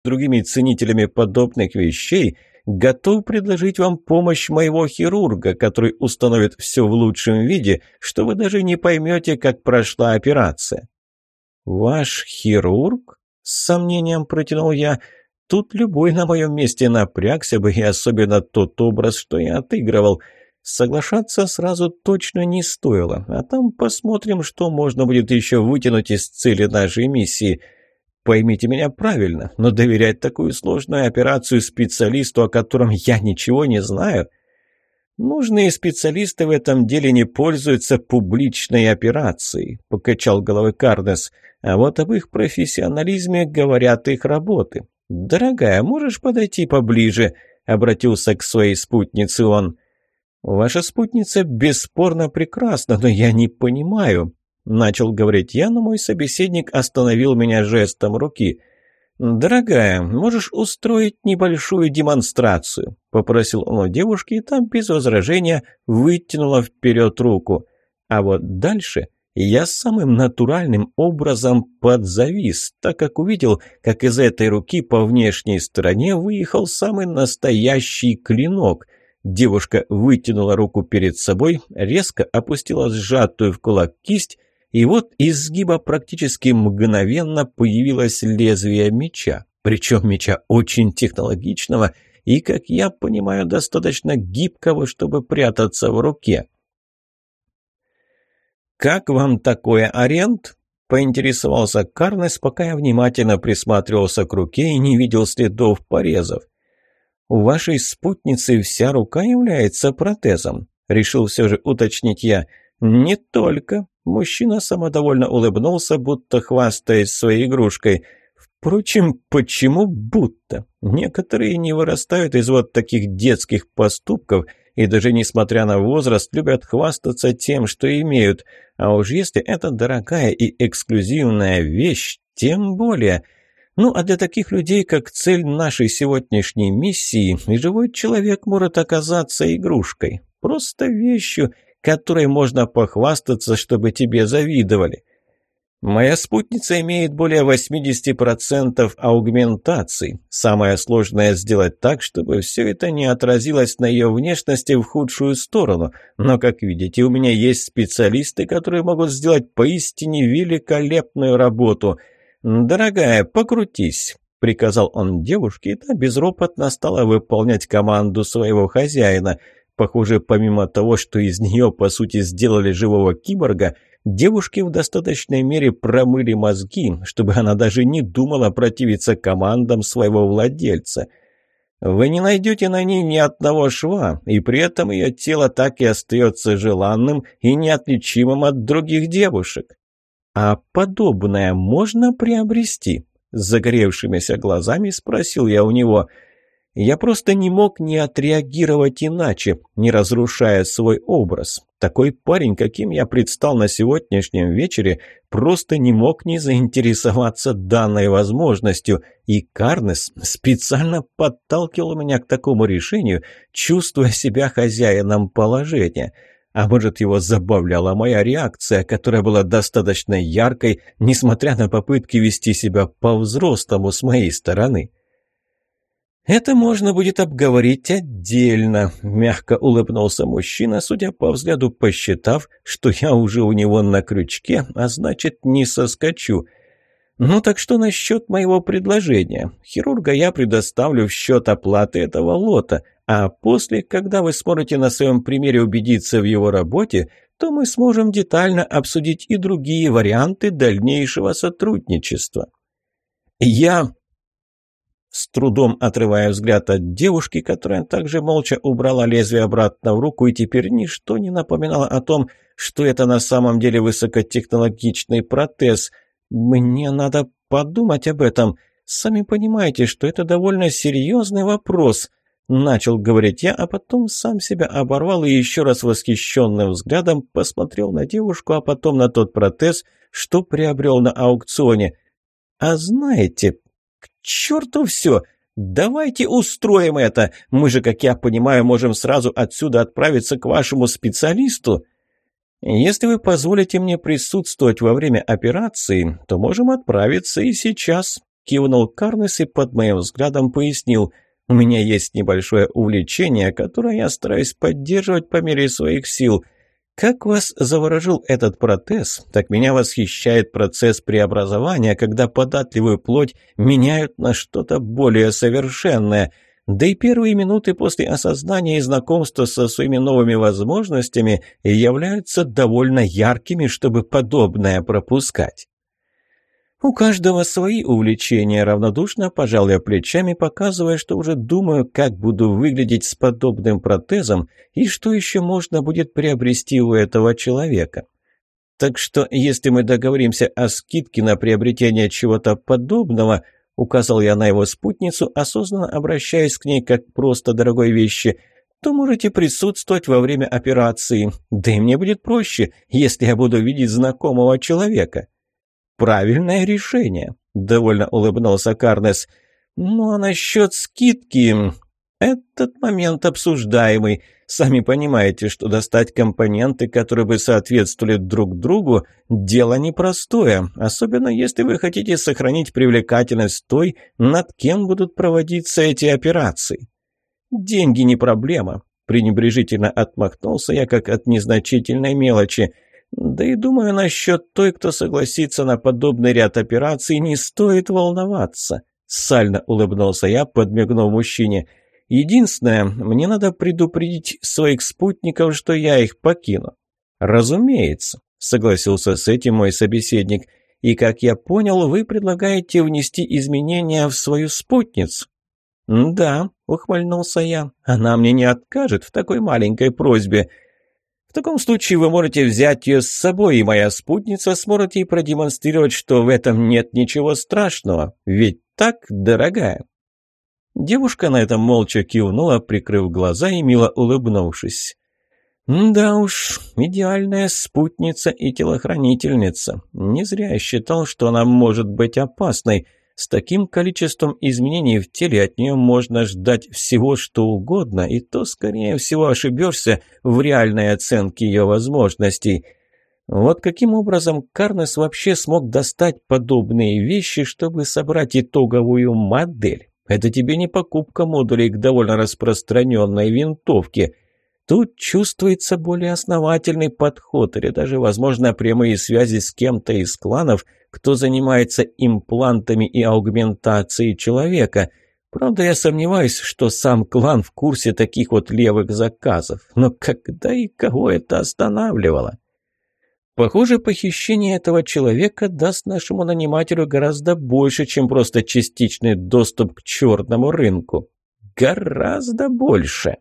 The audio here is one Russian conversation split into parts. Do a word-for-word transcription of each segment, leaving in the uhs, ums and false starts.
другими ценителями подобных вещей, готов предложить вам помощь моего хирурга, который установит все в лучшем виде, что вы даже не поймете, как прошла операция». «Ваш хирург?» — с сомнением протянул я. Тут любой на моем месте напрягся бы, и особенно тот образ, что я отыгрывал. Соглашаться сразу точно не стоило, а там посмотрим, что можно будет еще вытянуть из цели нашей миссии. Поймите меня правильно, но доверять такую сложную операцию специалисту, о котором я ничего не знаю... «Нужные специалисты в этом деле не пользуются публичной операцией», — покачал головой Карнес. «А вот об их профессионализме говорят их работы. Дорогая, можешь подойти поближе?» — обратился к своей спутнице он. «Ваша спутница бесспорно прекрасна, но я не понимаю», — начал говорить я, но мой собеседник остановил меня жестом руки. «Дорогая, можешь устроить небольшую демонстрацию?» — попросил он у девушки, и там без возражения вытянула вперед руку. А вот дальше я самым натуральным образом подзавис, так как увидел, как из этой руки по внешней стороне выехал самый настоящий клинок. Девушка вытянула руку перед собой, резко опустила сжатую в кулак кисть, и вот из сгиба практически мгновенно появилось лезвие меча. Причем меча очень технологичного и, как я понимаю, достаточно гибкого, чтобы прятаться в руке. «Как вам такое, Арент?» — поинтересовался Карнес, пока я внимательно присматривался к руке и не видел следов порезов. «У вашей спутницы вся рука является протезом», — решил все же уточнить я. «Не только». Мужчина самодовольно улыбнулся, будто хвастаясь своей игрушкой. Впрочем, почему будто? Некоторые не вырастают из вот таких детских поступков и даже несмотря на возраст любят хвастаться тем, что имеют. А уж если это дорогая и эксклюзивная вещь, тем более. Ну, а для таких людей, как цель нашей сегодняшней миссии, живой человек может оказаться игрушкой. Просто вещью, которой можно похвастаться, чтобы тебе завидовали. Моя спутница имеет более восемьдесят процентов аугментации. Самое сложное сделать так, чтобы все это не отразилось на ее внешности в худшую сторону. Но, как видите, у меня есть специалисты, которые могут сделать поистине великолепную работу. «Дорогая, покрутись», — приказал он девушке, и та безропотно стала выполнять команду своего хозяина. Похоже, помимо того, что из нее, по сути, сделали живого киборга, девушки в достаточной мере промыли мозги, чтобы она даже не думала противиться командам своего владельца. Вы не найдете на ней ни одного шва, и при этом ее тело так и остается желанным и неотличимым от других девушек. «А подобное можно приобрести?» — с загоревшимися глазами спросил я у него. Я просто не мог не отреагировать иначе, не разрушая свой образ. Такой парень, каким я предстал на сегодняшнем вечере, просто не мог не заинтересоваться данной возможностью, и Карнес специально подталкивал меня к такому решению, чувствуя себя хозяином положения. А может, его забавляла моя реакция, которая была достаточно яркой, несмотря на попытки вести себя по-взрослому с моей стороны. «Это можно будет обговорить отдельно», — мягко улыбнулся мужчина, судя по взгляду посчитав, что я уже у него на крючке, а значит, не соскочу. «Ну так что насчет моего предложения? Хирурга я предоставлю в счет оплаты этого лота, а после, когда вы сможете на своем примере убедиться в его работе, то мы сможем детально обсудить и другие варианты дальнейшего сотрудничества». Я... С трудом отрывая взгляд от девушки, которая также молча убрала лезвие обратно в руку, и теперь ничто не напоминало о том, что это на самом деле высокотехнологичный протез. Мне надо подумать об этом. Сами понимаете, что это довольно серьезный вопрос. Начал говорить я, а потом сам себя оборвал и еще раз восхищенным взглядом посмотрел на девушку, а потом на тот протез, что приобрел на аукционе. А знаете... «К черту все! Давайте устроим это! Мы же, как я понимаю, можем сразу отсюда отправиться к вашему специалисту. Если вы позволите мне присутствовать во время операции, то можем отправиться и сейчас», Кивнул Карнес и под моим взглядом пояснил: «У меня есть небольшое увлечение, которое я стараюсь поддерживать по мере своих сил. Как вас заворожил этот протез, так меня восхищает процесс преобразования, когда податливую плоть меняют на что-то более совершенное. Да и первые минуты после осознания и знакомства со своими новыми возможностями являются довольно яркими, чтобы подобное пропускать». «У каждого свои увлечения», — равнодушно пожал я плечами, показывая, что уже думаю, как буду выглядеть с подобным протезом и что еще можно будет приобрести у этого человека. «Так что, если мы договоримся о скидке на приобретение чего-то подобного», — указал я на его спутницу, осознанно обращаясь к ней как просто дорогой вещи, «то можете присутствовать во время операции. Да и мне будет проще, если я буду видеть знакомого человека». «Правильное решение», — довольно улыбнулся Карнес. «Ну а насчет скидки... Этот момент обсуждаемый. Сами понимаете, что достать компоненты, которые бы соответствовали друг другу, дело непростое, особенно если вы хотите сохранить привлекательность той, над кем будут проводиться эти операции». «Деньги не проблема», — пренебрежительно отмахнулся я, как от незначительной мелочи. «Да и думаю, насчет той, кто согласится на подобный ряд операций, не стоит волноваться», — сально улыбнулся я, подмигнув мужчине. «Единственное, мне надо предупредить своих спутников, что я их покину». «Разумеется», — согласился с этим мой собеседник. «И, как я понял, вы предлагаете внести изменения в свою спутницу?» «Да», — ухмыльнулся я, — «она мне не откажет в такой маленькой просьбе». «В таком случае вы можете взять ее с собой, и моя спутница сможет ей продемонстрировать, что в этом нет ничего страшного. Ведь так, дорогая?» Девушка на этом молча кивнула, прикрыв глаза и мило улыбнувшись. «Да уж, идеальная спутница и телохранительница. Не зря я считал, что она может быть опасной. С таким количеством изменений в теле от нее можно ждать всего что угодно, и то, скорее всего, ошибешься в реальной оценке ее возможностей. Вот каким образом Карнес вообще смог достать подобные вещи, чтобы собрать итоговую модель? Это тебе не покупка модулей к довольно распространенной винтовке. Тут чувствуется более основательный подход или даже, возможно, прямые связи с кем-то из кланов, кто занимается имплантами и аугментацией человека. Правда, я сомневаюсь, что сам клан в курсе таких вот левых заказов. Но когда и кого это останавливало? Похоже, похищение этого человека даст нашему нанимателю гораздо больше, чем просто частичный доступ к черному рынку. Гораздо больше.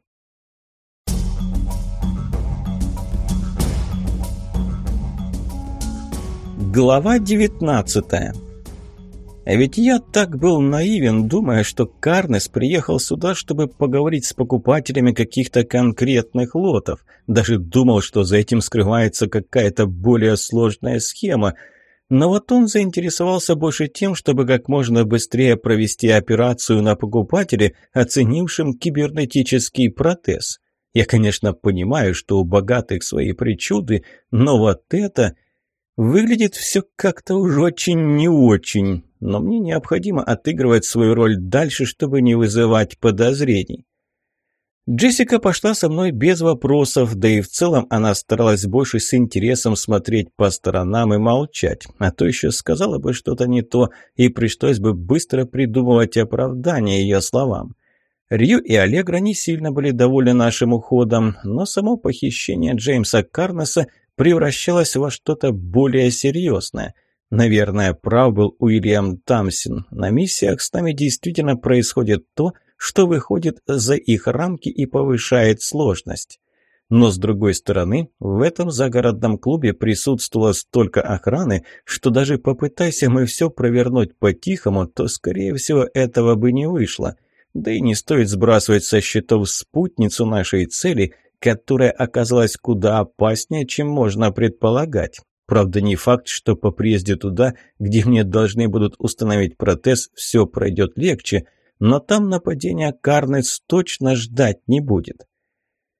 Глава девятнадцатая. А ведь я так был наивен, думая, что Карнес приехал сюда, чтобы поговорить с покупателями каких-то конкретных лотов. Даже думал, что за этим скрывается какая-то более сложная схема. Но вот он заинтересовался больше тем, чтобы как можно быстрее провести операцию на покупателе, оценившем кибернетический протез. Я, конечно, понимаю, что у богатых свои причуды, но вот это... Выглядит все как-то уж очень не очень, но мне необходимо отыгрывать свою роль дальше, чтобы не вызывать подозрений. Джессика пошла со мной без вопросов, да и в целом она старалась больше с интересом смотреть по сторонам и молчать, а то еще сказала бы что-то не то, и пришлось бы быстро придумывать оправдание ее словам. Рью и Аллегра не сильно были довольны нашим уходом, но само похищение Джеймса Карнеса превращалась во что-то более серьезное. Наверное, прав был Уильям Тамсин. На миссиях с нами действительно происходит то, что выходит за их рамки и повышает сложность. Но, с другой стороны, в этом загородном клубе присутствовало столько охраны, что даже попытайся мы все провернуть по-тихому, то, скорее всего, этого бы не вышло. Да и не стоит сбрасывать со счетов спутницу нашей цели – которая оказалась куда опаснее, чем можно предполагать. Правда, не факт, что по приезде туда, где мне должны будут установить протез, все пройдет легче, но там нападения Карнес точно ждать не будет.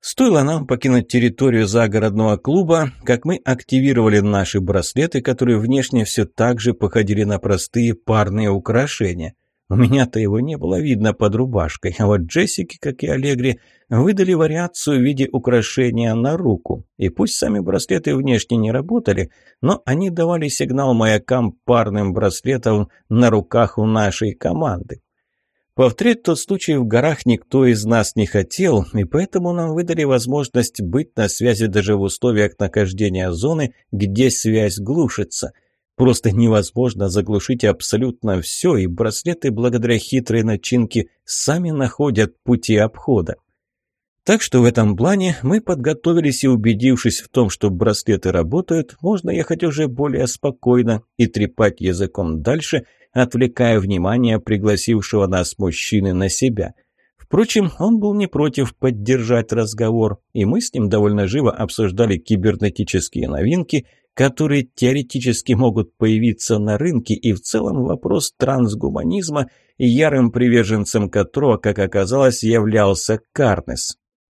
Стоило нам покинуть территорию загородного клуба, как мы активировали наши браслеты, которые внешне все так же походили на простые парные украшения. У меня-то его не было видно под рубашкой, а вот Джессике, как и Аллегре, выдали вариацию в виде украшения на руку. И пусть сами браслеты внешне не работали, но они давали сигнал маякам парным браслетам на руках у нашей команды. Повторять тот случай в горах никто из нас не хотел, и поэтому нам выдали возможность быть на связи даже в условиях нахождения зоны, где связь глушится. Просто невозможно заглушить абсолютно все, и браслеты, благодаря хитрой начинке, сами находят пути обхода. Так что в этом плане мы подготовились, и, убедившись в том, что браслеты работают, можно ехать уже более спокойно и трепать языком дальше, отвлекая внимание пригласившего нас мужчины на себя. Впрочем, он был не против поддержать разговор, и мы с ним довольно живо обсуждали кибернетические новинки, которые теоретически могут появиться на рынке, и в целом вопрос трансгуманизма, ярым приверженцем которого, как оказалось, являлся Карнес.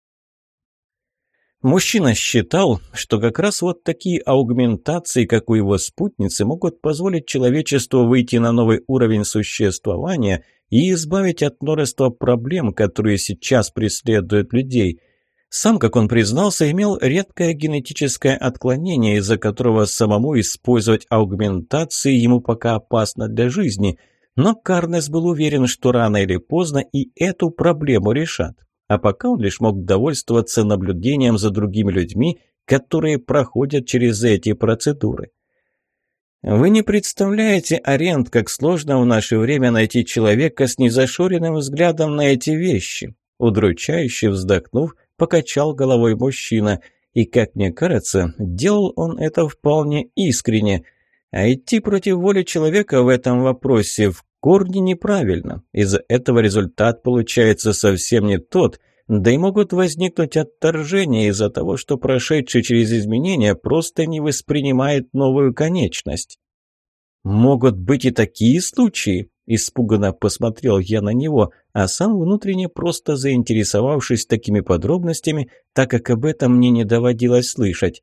Мужчина считал, что как раз вот такие аугментации, как у его спутницы, могут позволить человечеству выйти на новый уровень существования и избавить от множества проблем, которые сейчас преследуют людей. Сам, как он признался, имел редкое генетическое отклонение, из-за которого самому использовать аугментации ему пока опасно для жизни, но Карнес был уверен, что рано или поздно и эту проблему решат. А пока он лишь мог довольствоваться наблюдением за другими людьми, которые проходят через эти процедуры. Вы не представляете, Арент, как сложно в наше время найти человека с незашоренным взглядом на эти вещи. Удручающе вздохнув, покачал головой мужчина, и, как мне кажется, делал он это вполне искренне. А идти против воли человека в этом вопросе в корне неправильно. Из-за этого результат получается совсем не тот, да и могут возникнуть отторжения из-за того, что прошедший через изменения просто не воспринимает новую конечность. «Могут быть и такие случаи», – испуганно посмотрел я на него, а сам внутренне просто заинтересовавшись такими подробностями, так как об этом мне не доводилось слышать.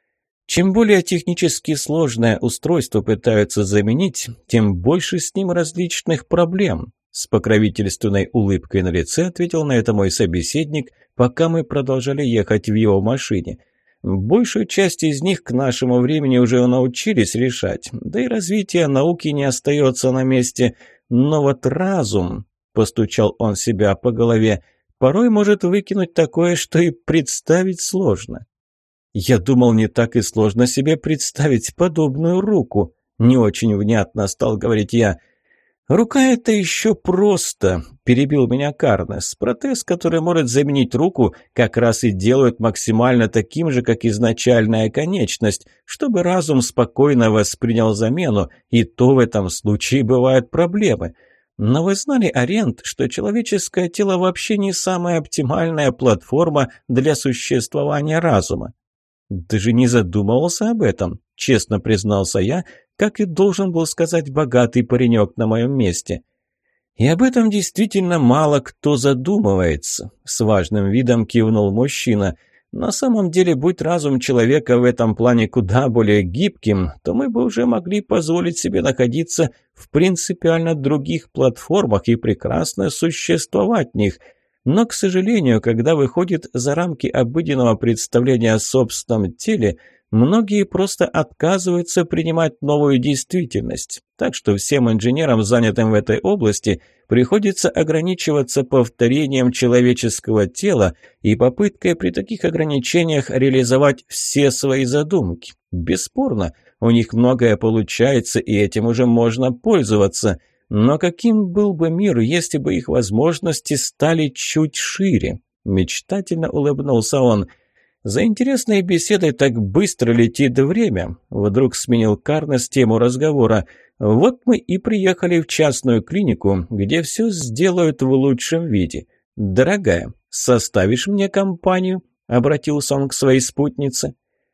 Чем более технически сложное устройство пытаются заменить, тем больше с ним различных проблем. С покровительственной улыбкой на лице ответил на это мой собеседник, пока мы продолжали ехать в его машине. Большую часть из них к нашему времени уже научились решать, да и развитие науки не остается на месте. Но вот разум, постучал он себя по голове, порой может выкинуть такое, что и представить сложно. «Я думал, не так и сложно себе представить подобную руку», – не очень внятно стал говорить я. «Рука – это еще просто», – перебил меня Карнес. «Протез, который может заменить руку, как раз и делают максимально таким же, как изначальная конечность, чтобы разум спокойно воспринял замену, и то в этом случае бывают проблемы. Но вы знали, Арент, что человеческое тело вообще не самая оптимальная платформа для существования разума?» «Даже не задумывался об этом», – честно признался я, как и должен был сказать богатый паренек на моем месте. «И об этом действительно мало кто задумывается», – с важным видом кивнул мужчина. «На самом деле, будь разум человека в этом плане куда более гибким, то мы бы уже могли позволить себе находиться в принципиально других платформах и прекрасно существовать в них». Но, к сожалению, когда выходит за рамки обыденного представления о собственном теле, многие просто отказываются принимать новую действительность. Так что всем инженерам, занятым в этой области, приходится ограничиваться повторением человеческого тела и попыткой при таких ограничениях реализовать все свои задумки. Бесспорно, у них многое получается, и этим уже можно пользоваться. Но каким был бы мир, если бы их возможности стали чуть шире? Мечтательно улыбнулся он. За интересной беседой так быстро летит время. Вдруг сменил Карнес тему разговора. Вот мы и приехали в частную клинику, где все сделают в лучшем виде. Дорогая, составишь мне компанию? Обратился он к своей спутнице.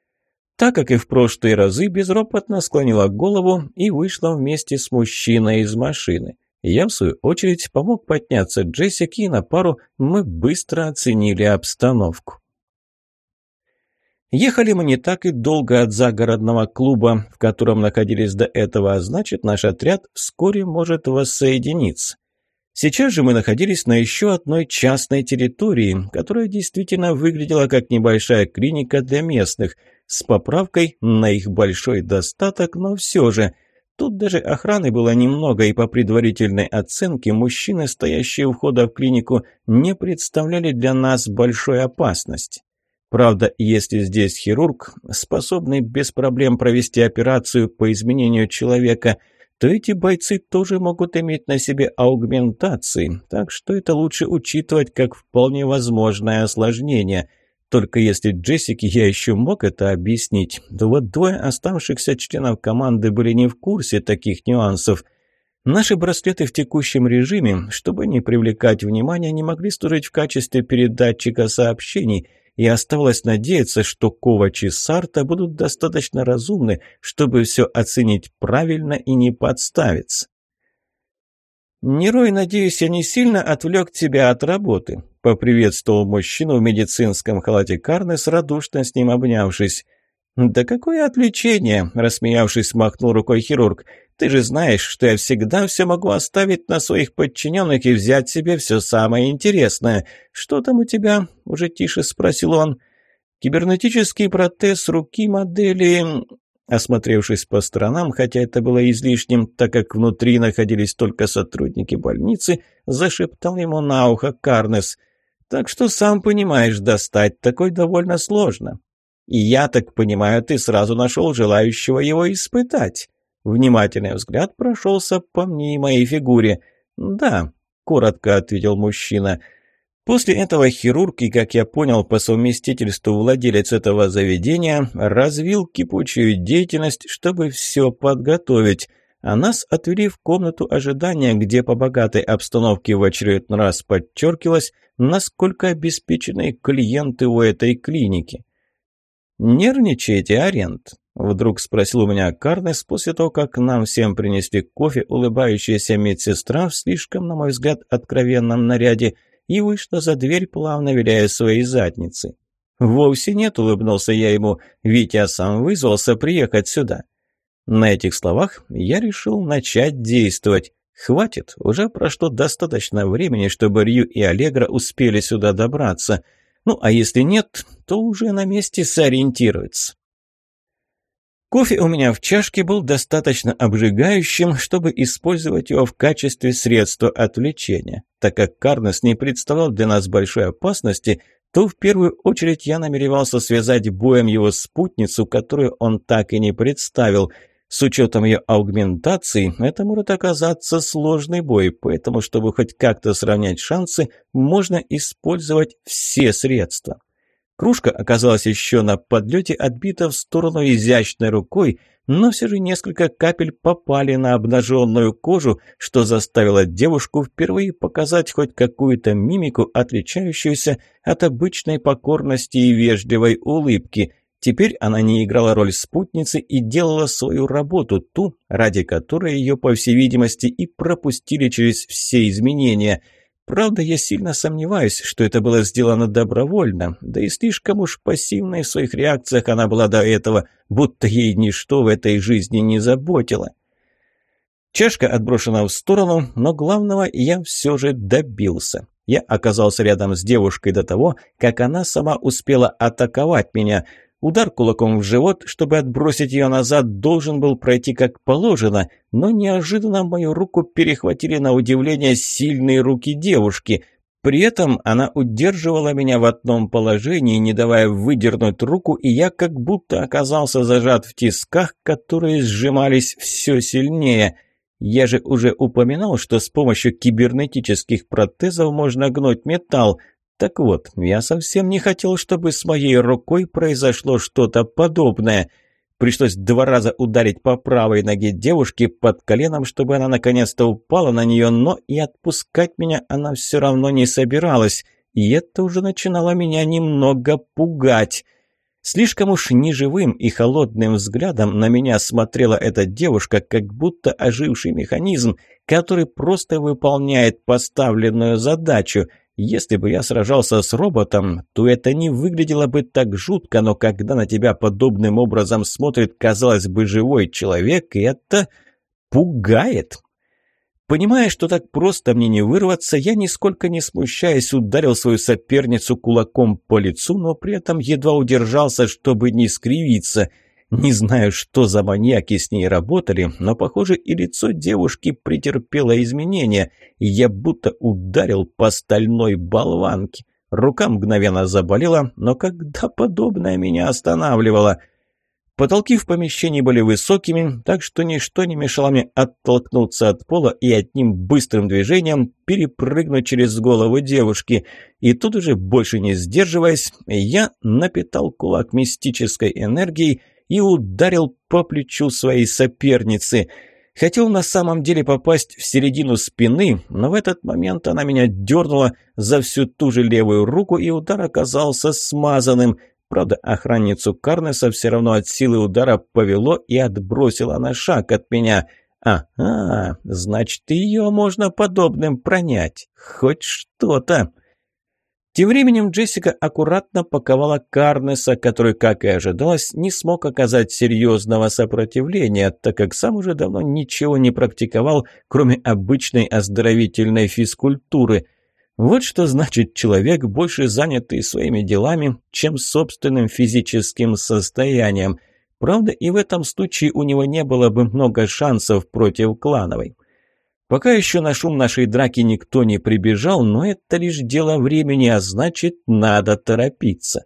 Так как и в прошлые разы, безропотно склонила голову и вышла вместе с мужчиной из машины. Я, в свою очередь, помог подняться Джессике, и на пару мы быстро оценили обстановку. Ехали мы не так и долго от загородного клуба, в котором находились до этого, а значит, наш отряд вскоре может воссоединиться. Сейчас же мы находились на еще одной частной территории, которая действительно выглядела как небольшая клиника для местных, с поправкой на их большой достаток, но все же. Тут даже охраны было немного, и по предварительной оценке мужчины, стоящие у входа в клинику, не представляли для нас большой опасности. Правда, если здесь хирург, способный без проблем провести операцию по изменению человека, то эти бойцы тоже могут иметь на себе аугментации, так что это лучше учитывать как вполне возможное осложнение. Только если Джессике я еще мог это объяснить, то вот двое оставшихся членов команды были не в курсе таких нюансов. Наши браслеты в текущем режиме, чтобы не привлекать внимания, не могли служить в качестве передатчика сообщений, и оставалось надеяться, что Ковач и Сарта будут достаточно разумны, чтобы все оценить правильно и не подставиться. «Нерой, надеюсь, я не сильно отвлек тебя от работы», — поприветствовал мужчину в медицинском халате Карнес, радушно с ним обнявшись. «Да какое отвлечение!» — рассмеявшись, махнул рукой хирург. «Ты же знаешь, что я всегда все могу оставить на своих подчиненных и взять себе все самое интересное. Что там у тебя?» — уже тише спросил он. «Кибернетический протез руки модели...» Осмотревшись по сторонам, хотя это было излишним, так как внутри находились только сотрудники больницы, зашептал ему на ухо Карнес. «Так что, сам понимаешь, достать такой довольно сложно. И я так понимаю, ты сразу нашел желающего его испытать». Внимательный взгляд прошелся по мне и моей фигуре. «Да», — коротко ответил мужчина. После этого хирург и, как я понял, по совместительству владелец этого заведения, развил кипучую деятельность, чтобы все подготовить, а нас отвели в комнату ожидания, где по богатой обстановке в очередной раз подчеркивалось, насколько обеспечены клиенты у этой клиники. «Нервничаете, Арент?» — вдруг спросил у меня Карнес после того, как нам всем принесли кофе, улыбающаяся медсестра в слишком, на мой взгляд, откровенном наряде, и вышла за дверь, плавно виляя своей задницей. «Вовсе нет», — улыбнулся я ему, — «ведь я сам вызвался приехать сюда». На этих словах я решил начать действовать. Хватит, уже прошло достаточно времени, чтобы Рью и Аллегра успели сюда добраться. Ну, а если нет, то уже на месте сориентируются. Кофе у меня в чашке был достаточно обжигающим, чтобы использовать его в качестве средства отвлечения. Так как Карнес не представлял для нас большой опасности, то в первую очередь я намеревался связать боем его спутницу, которую он так и не представил. С учетом ее аугментации, это может оказаться сложный бой, поэтому, чтобы хоть как-то сравнять шансы, можно использовать все средства. Кружка оказалась еще на подлете отбита в сторону изящной рукой, но все же несколько капель попали на обнаженную кожу, что заставило девушку впервые показать хоть какую-то мимику, отличающуюся от обычной покорности и вежливой улыбки. Теперь она не играла роль спутницы и делала свою работу, ту, ради которой ее, по всей видимости, и пропустили через все изменения. Правда, я сильно сомневаюсь, что это было сделано добровольно, да и слишком уж пассивной в своих реакциях она была до этого, будто ей ничто в этой жизни не заботило. Чашка отброшена в сторону, но главного я все же добился. Я оказался рядом с девушкой до того, как она сама успела атаковать меня. Удар кулаком в живот, чтобы отбросить ее назад, должен был пройти как положено, но неожиданно мою руку перехватили на удивление сильные руки девушки. При этом она удерживала меня в одном положении, не давая выдернуть руку, и я как будто оказался зажат в тисках, которые сжимались все сильнее. Я же уже упоминал, что с помощью кибернетических протезов можно гнуть металл. Так вот, я совсем не хотел, чтобы с моей рукой произошло что-то подобное. Пришлось два раза ударить по правой ноге девушки под коленом, чтобы она наконец-то упала на нее, но и отпускать меня она все равно не собиралась, и это уже начинало меня немного пугать. Слишком уж неживым и холодным взглядом на меня смотрела эта девушка, как будто оживший механизм, который просто выполняет поставленную задачу. Если бы я сражался с роботом, то это не выглядело бы так жутко, но когда на тебя подобным образом смотрит, казалось бы, живой человек, это пугает. Понимая, что так просто мне не вырваться, я, нисколько не смущаясь, ударил свою соперницу кулаком по лицу, но при этом едва удержался, чтобы не скривиться. Не знаю, что за маньяки с ней работали, но, похоже, и лицо девушки претерпело изменения, и я будто ударил по стальной болванке. Рука мгновенно заболела, но когда подобное меня останавливало? Потолки в помещении были высокими, так что ничто не мешало мне оттолкнуться от пола и одним быстрым движением перепрыгнуть через голову девушки. И тут уже, больше не сдерживаясь, я напитал кулак мистической энергией и ударил по плечу своей соперницы. Хотел на самом деле попасть в середину спины, но в этот момент она меня дернула за всю ту же левую руку, и удар оказался смазанным. Правда, охранницу Карнеса все равно от силы удара повело и отбросило на шаг от меня. Ага, значит, ее можно подобным пронять. Хоть что-то. Тем временем Джессика аккуратно паковала Карнеса, который, как и ожидалось, не смог оказать серьезного сопротивления, так как сам уже давно ничего не практиковал, кроме обычной оздоровительной физкультуры. Вот что значит человек, больше занятый своими делами, чем собственным физическим состоянием. Правда, и в этом случае у него не было бы много шансов против клановой. Пока еще на шум нашей драки никто не прибежал, но это лишь дело времени, а значит, надо торопиться.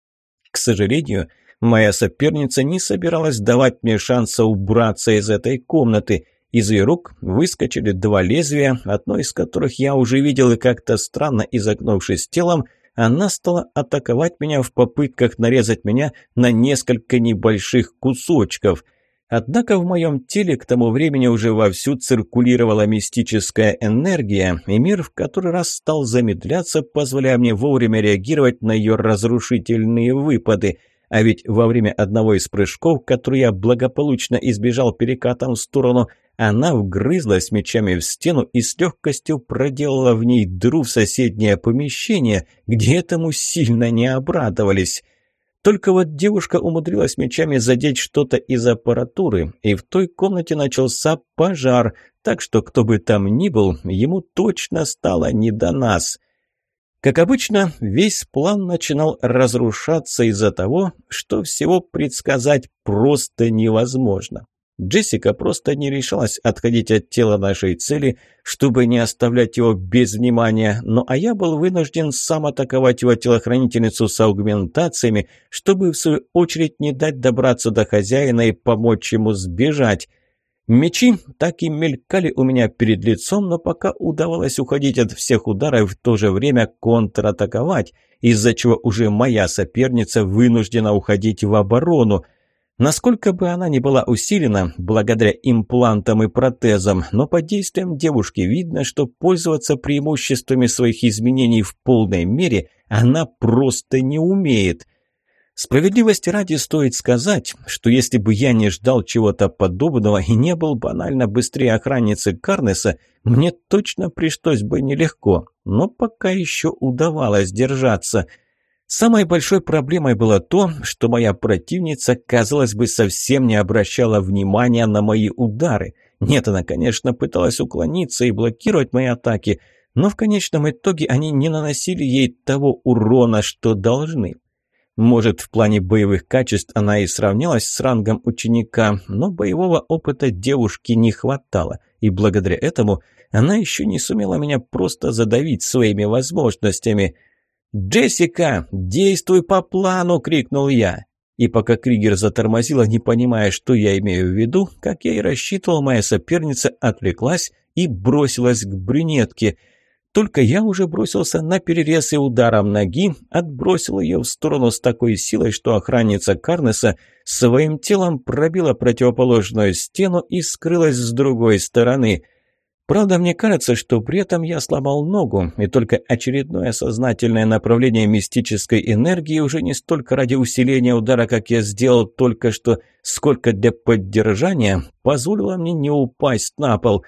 К сожалению, моя соперница не собиралась давать мне шанса убраться из этой комнаты. Из ее рук выскочили два лезвия, одно из которых я уже видел, и как-то странно изогнувшись телом, она стала атаковать меня в попытках нарезать меня на несколько небольших кусочков. Однако в моем теле к тому времени уже вовсю циркулировала мистическая энергия, и мир в который раз стал замедляться, позволяя мне вовремя реагировать на ее разрушительные выпады. А ведь во время одного из прыжков, который я благополучно избежал перекатом в сторону, она вгрызлась мечами в стену и с легкостью проделала в ней дыру в соседнее помещение, где этому сильно не обрадовались. Только вот девушка умудрилась мечами задеть что-то из аппаратуры, и в той комнате начался пожар, так что кто бы там ни был, ему точно стало не до нас. Как обычно, весь план начинал разрушаться из-за того, что всего предсказать просто невозможно. Джессика просто не решалась отходить от тела нашей цели, чтобы не оставлять его без внимания, ну а я был вынужден сам атаковать его телохранительницу с аугментациями, чтобы в свою очередь не дать добраться до хозяина и помочь ему сбежать. Мечи так и мелькали у меня перед лицом, но пока удавалось уходить от всех ударов, в то же время контратаковать, из-за чего уже моя соперница вынуждена уходить в оборону. Насколько бы она ни была усилена, благодаря имплантам и протезам, но по действиям девушки видно, что пользоваться преимуществами своих изменений в полной мере она просто не умеет. Справедливости ради стоит сказать, что если бы я не ждал чего-то подобного и не был банально быстрее охранницы Карнеса, мне точно пришлось бы нелегко, но пока еще удавалось держаться. Самой большой проблемой было то, что моя противница, казалось бы, совсем не обращала внимания на мои удары. Нет, она, конечно, пыталась уклониться и блокировать мои атаки, но в конечном итоге они не наносили ей того урона, что должны. Может, в плане боевых качеств она и сравнялась с рангом ученика, но боевого опыта девушке не хватало, и благодаря этому она еще не сумела меня просто задавить своими возможностями. «Джессика, действуй по плану!» – крикнул я. И пока Кригер затормозила, не понимая, что я имею в виду, как я и рассчитывал, моя соперница отвлеклась и бросилась к брюнетке. Только я уже бросился на перерез и ударом ноги отбросил ее в сторону с такой силой, что охранница Карнеса своим телом пробила противоположную стену и скрылась с другой стороны. Правда, мне кажется, что при этом я сломал ногу, и только очередное сознательное направление мистической энергии уже не столько ради усиления удара, как я сделал только что, сколько для поддержания позволило мне не упасть на пол.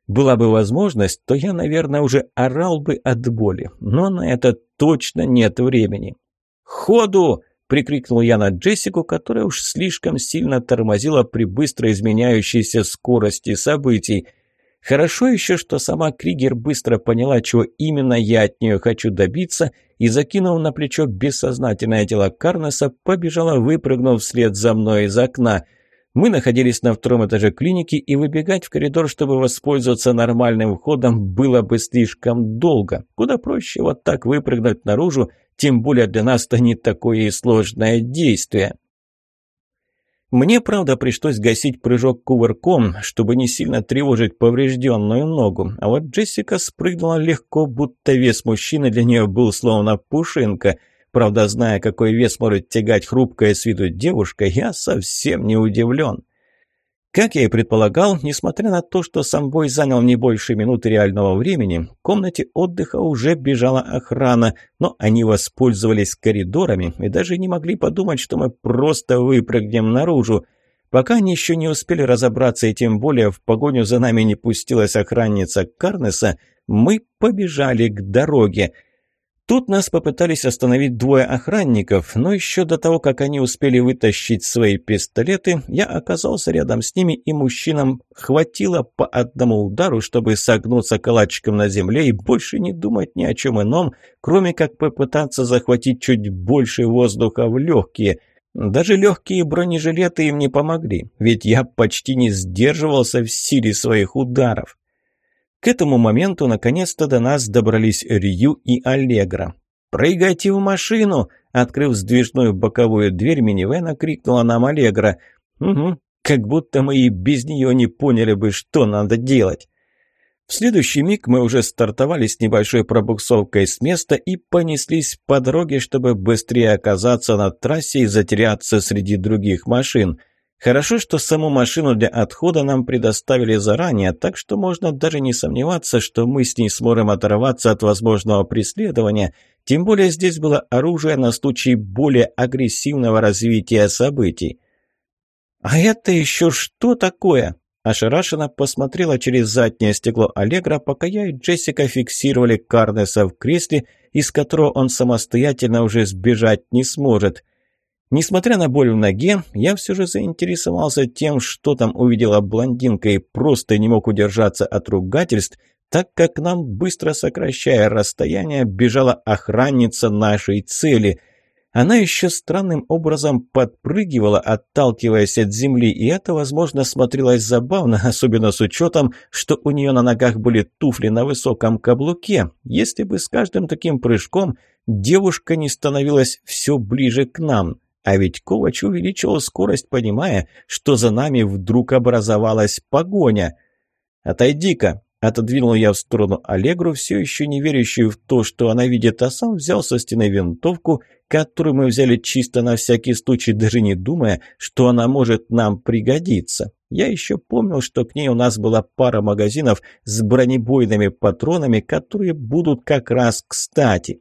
Была бы возможность, то я, наверное, уже орал бы от боли, но на это точно нет времени. «Ходу!» – прикрикнул я на Джессику, которая уж слишком сильно тормозила при быстро изменяющейся скорости событий. Хорошо еще, что сама Кригер быстро поняла, чего именно я от нее хочу добиться, и, закинув на плечо бессознательное тело Карнеса, побежала, выпрыгнув вслед за мной из окна. Мы находились на втором этаже клиники, и выбегать в коридор, чтобы воспользоваться нормальным входом, было бы слишком долго. Куда проще вот так выпрыгнуть наружу, тем более для нас-то не такое и сложное действие. Мне, правда, пришлось гасить прыжок кувырком, чтобы не сильно тревожить поврежденную ногу, а вот Джессика спрыгнула легко, будто вес мужчины для нее был словно пушинка. Правда, зная, какой вес может тягать хрупкая с виду девушка, я совсем не удивлен. Как я и предполагал, несмотря на то, что сам бой занял не больше минуты реального времени, в комнате отдыха уже бежала охрана, но они воспользовались коридорами и даже не могли подумать, что мы просто выпрыгнем наружу. Пока они еще не успели разобраться, и тем более в погоню за нами не пустилась охранница Карнеса, мы побежали к дороге. Тут нас попытались остановить двое охранников, но еще до того, как они успели вытащить свои пистолеты, я оказался рядом с ними, и мужчинам хватило по одному удару, чтобы согнуться калачиком на земле и больше не думать ни о чем ином, кроме как попытаться захватить чуть больше воздуха в легкие. Даже легкие бронежилеты им не помогли, ведь я почти не сдерживался в силе своих ударов. К этому моменту наконец-то до нас добрались Рью и Аллегра. «Прыгайте в машину!» – открыв сдвижную боковую дверь минивэна, крикнула нам Аллегра. «Угу, как будто мы и без нее не поняли бы, что надо делать». В следующий миг мы уже стартовали с небольшой пробуксовкой с места и понеслись по дороге, чтобы быстрее оказаться на трассе и затеряться среди других машин. Хорошо, что саму машину для отхода нам предоставили заранее, так что можно даже не сомневаться, что мы с ней сможем оторваться от возможного преследования, тем более здесь было оружие на случай более агрессивного развития событий. «А это еще что такое?» Ошарашенно посмотрела через заднее стекло Аллегра, пока я и Джессика фиксировали Карнеса в кресле, из которого он самостоятельно уже сбежать не сможет. Несмотря на боль в ноге, я все же заинтересовался тем, что там увидела блондинка, и просто не мог удержаться от ругательств, так как к нам, быстро сокращая расстояние, бежала охранница нашей цели. Она еще странным образом подпрыгивала, отталкиваясь от земли, и это, возможно, смотрелось забавно, особенно с учетом, что у нее на ногах были туфли на высоком каблуке. Если бы с каждым таким прыжком девушка не становилась все ближе к нам. А ведь Ковач увеличивал скорость, понимая, что за нами вдруг образовалась погоня. «Отойди-ка!» – отодвинул я в сторону Аллегру, все еще не верящую в то, что она видит, а сам взял со стены винтовку, которую мы взяли чисто на всякий случай, даже не думая, что она может нам пригодиться. Я еще помнил, что к ней у нас была пара магазинов с бронебойными патронами, которые будут как раз кстати.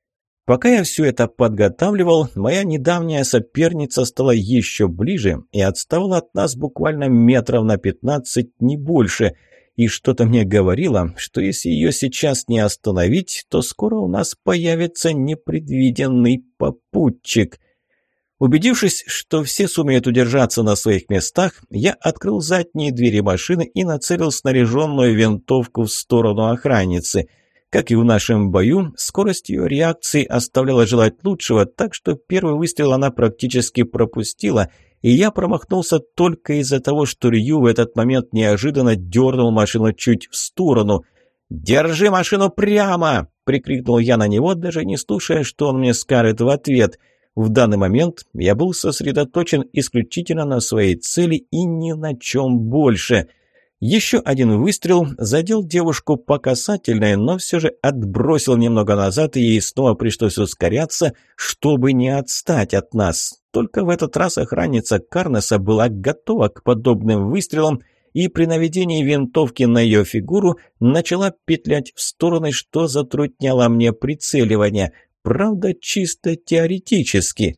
Пока я все это подготавливал, моя недавняя соперница стала еще ближе и отставала от нас буквально метров на пятнадцать, не больше. И что-то мне говорило, что если ее сейчас не остановить, то скоро у нас появится непредвиденный попутчик. Убедившись, что все сумеют удержаться на своих местах, я открыл задние двери машины и нацелил снаряженную винтовку в сторону охранницы. Как и в нашем бою, скорость ее реакции оставляла желать лучшего, так что первый выстрел она практически пропустила, и я промахнулся только из-за того, что Рью в этот момент неожиданно дернул машину чуть в сторону. «Держи машину прямо!» – прикрикнул я на него, даже не слушая, что он мне скажет в ответ. В данный момент я был сосредоточен исключительно на своей цели и ни на чем больше. Еще один выстрел задел девушку по касательной, но все же отбросил немного назад, и ей снова пришлось ускоряться, чтобы не отстать от нас. Только в этот раз охранница Карнеса была готова к подобным выстрелам, и при наведении винтовки на ее фигуру начала петлять в стороны, что затрудняло мне прицеливание. Правда, чисто теоретически.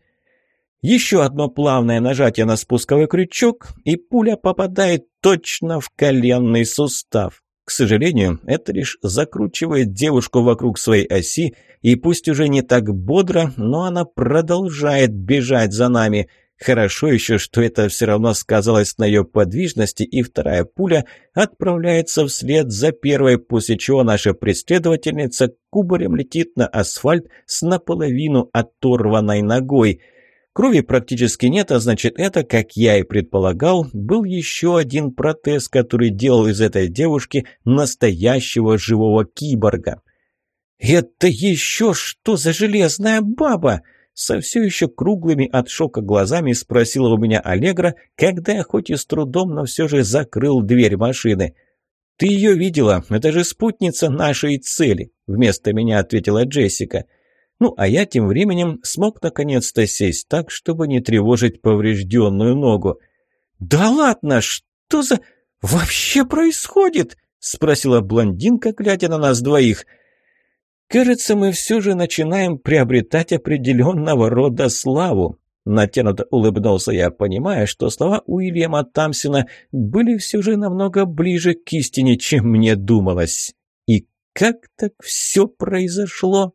Еще одно плавное нажатие на спусковой крючок, и пуля попадает точно в коленный сустав. К сожалению, это лишь закручивает девушку вокруг своей оси, и пусть уже не так бодро, но она продолжает бежать за нами. Хорошо еще, что это все равно сказалось на ее подвижности, и вторая пуля отправляется вслед за первой, после чего наша преследовательница кубарем летит на асфальт с наполовину оторванной ногой. Крови практически нет, а значит, это, как я и предполагал, был еще один протез, который делал из этой девушки настоящего живого киборга. «Это еще что за железная баба?» Со все еще круглыми от шока глазами спросила у меня Аллегра, когда я хоть и с трудом, но все же закрыл дверь машины. «Ты ее видела, это же спутница нашей цели», — вместо меня ответила Джессика. Ну, а я тем временем смог наконец-то сесть так, чтобы не тревожить поврежденную ногу. «Да ладно, что за... вообще происходит?» — спросила блондинка, глядя на нас двоих. «Кажется, мы все же начинаем приобретать определенного рода славу», — натянуто улыбнулся я, понимая, что слова Уильяма Тамсина были все же намного ближе к истине, чем мне думалось. И как так все произошло?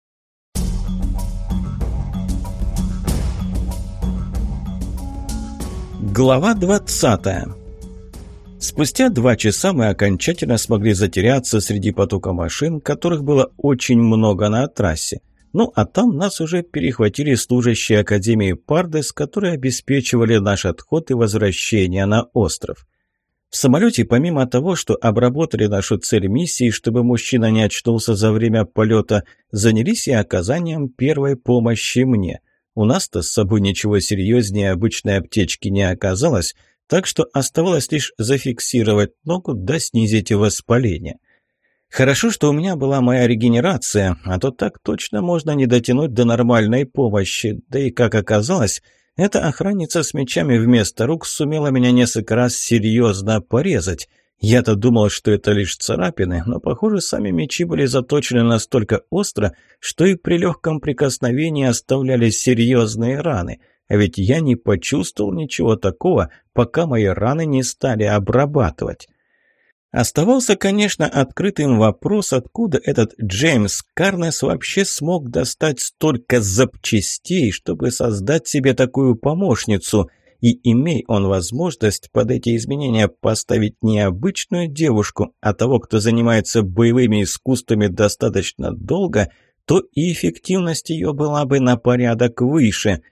Глава двадцатая. Спустя два часа мы окончательно смогли затеряться среди потока машин, которых было очень много на трассе. Ну, а там нас уже перехватили служащие Академии Пардес, которые обеспечивали наш отход и возвращение на остров. В самолете, помимо того, что обработали нашу цель миссии, чтобы мужчина не очнулся за время полета, занялись и оказанием первой помощи мне. У нас-то с собой ничего серьезнее обычной аптечки не оказалось, так что оставалось лишь зафиксировать ногу да снизить воспаление. Хорошо, что у меня была моя регенерация, а то так точно можно не дотянуть до нормальной помощи, да и, как оказалось, эта охранница с мечами вместо рук сумела меня несколько раз серьезно порезать. Я-то думал, что это лишь царапины, но, похоже, сами мечи были заточены настолько остро, что и при легком прикосновении оставляли серьезные раны. А ведь я не почувствовал ничего такого, пока мои раны не стали обрабатывать. Оставался, конечно, открытым вопрос, откуда этот Джеймс Карнес вообще смог достать столько запчастей, чтобы создать себе такую помощницу. И имей он возможность под эти изменения поставить не обычную девушку, а того, кто занимается боевыми искусствами достаточно долго, то и эффективность ее была бы на порядок выше.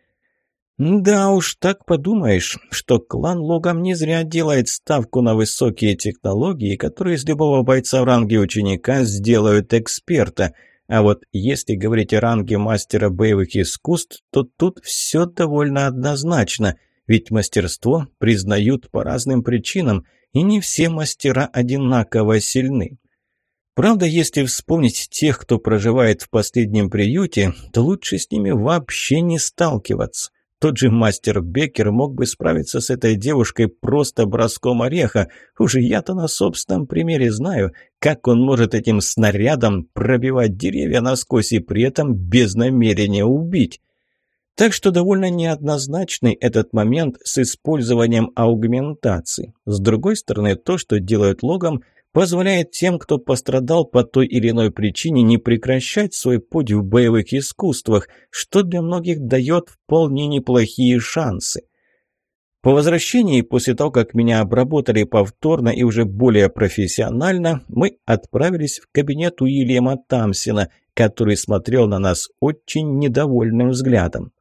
Да уж, так подумаешь, что клан Логом не зря делает ставку на высокие технологии, которые из любого бойца в ранге ученика сделают эксперта. А вот если говорить о ранге мастера боевых искусств, то тут все довольно однозначно – ведь мастерство признают по разным причинам, и не все мастера одинаково сильны. Правда, если вспомнить тех, кто проживает в последнем приюте, то лучше с ними вообще не сталкиваться. Тот же мастер Беккер мог бы справиться с этой девушкой просто броском ореха. Уже я-то на собственном примере знаю, как он может этим снарядом пробивать деревья насквозь и при этом без намерения убить. Так что довольно неоднозначный этот момент с использованием аугментации. С другой стороны, то, что делают Логом, позволяет тем, кто пострадал по той или иной причине, не прекращать свой путь в боевых искусствах, что для многих дает вполне неплохие шансы. По возвращении, после того, как меня обработали повторно и уже более профессионально, мы отправились в кабинет Уильяма Тамсина, который смотрел на нас очень недовольным взглядом.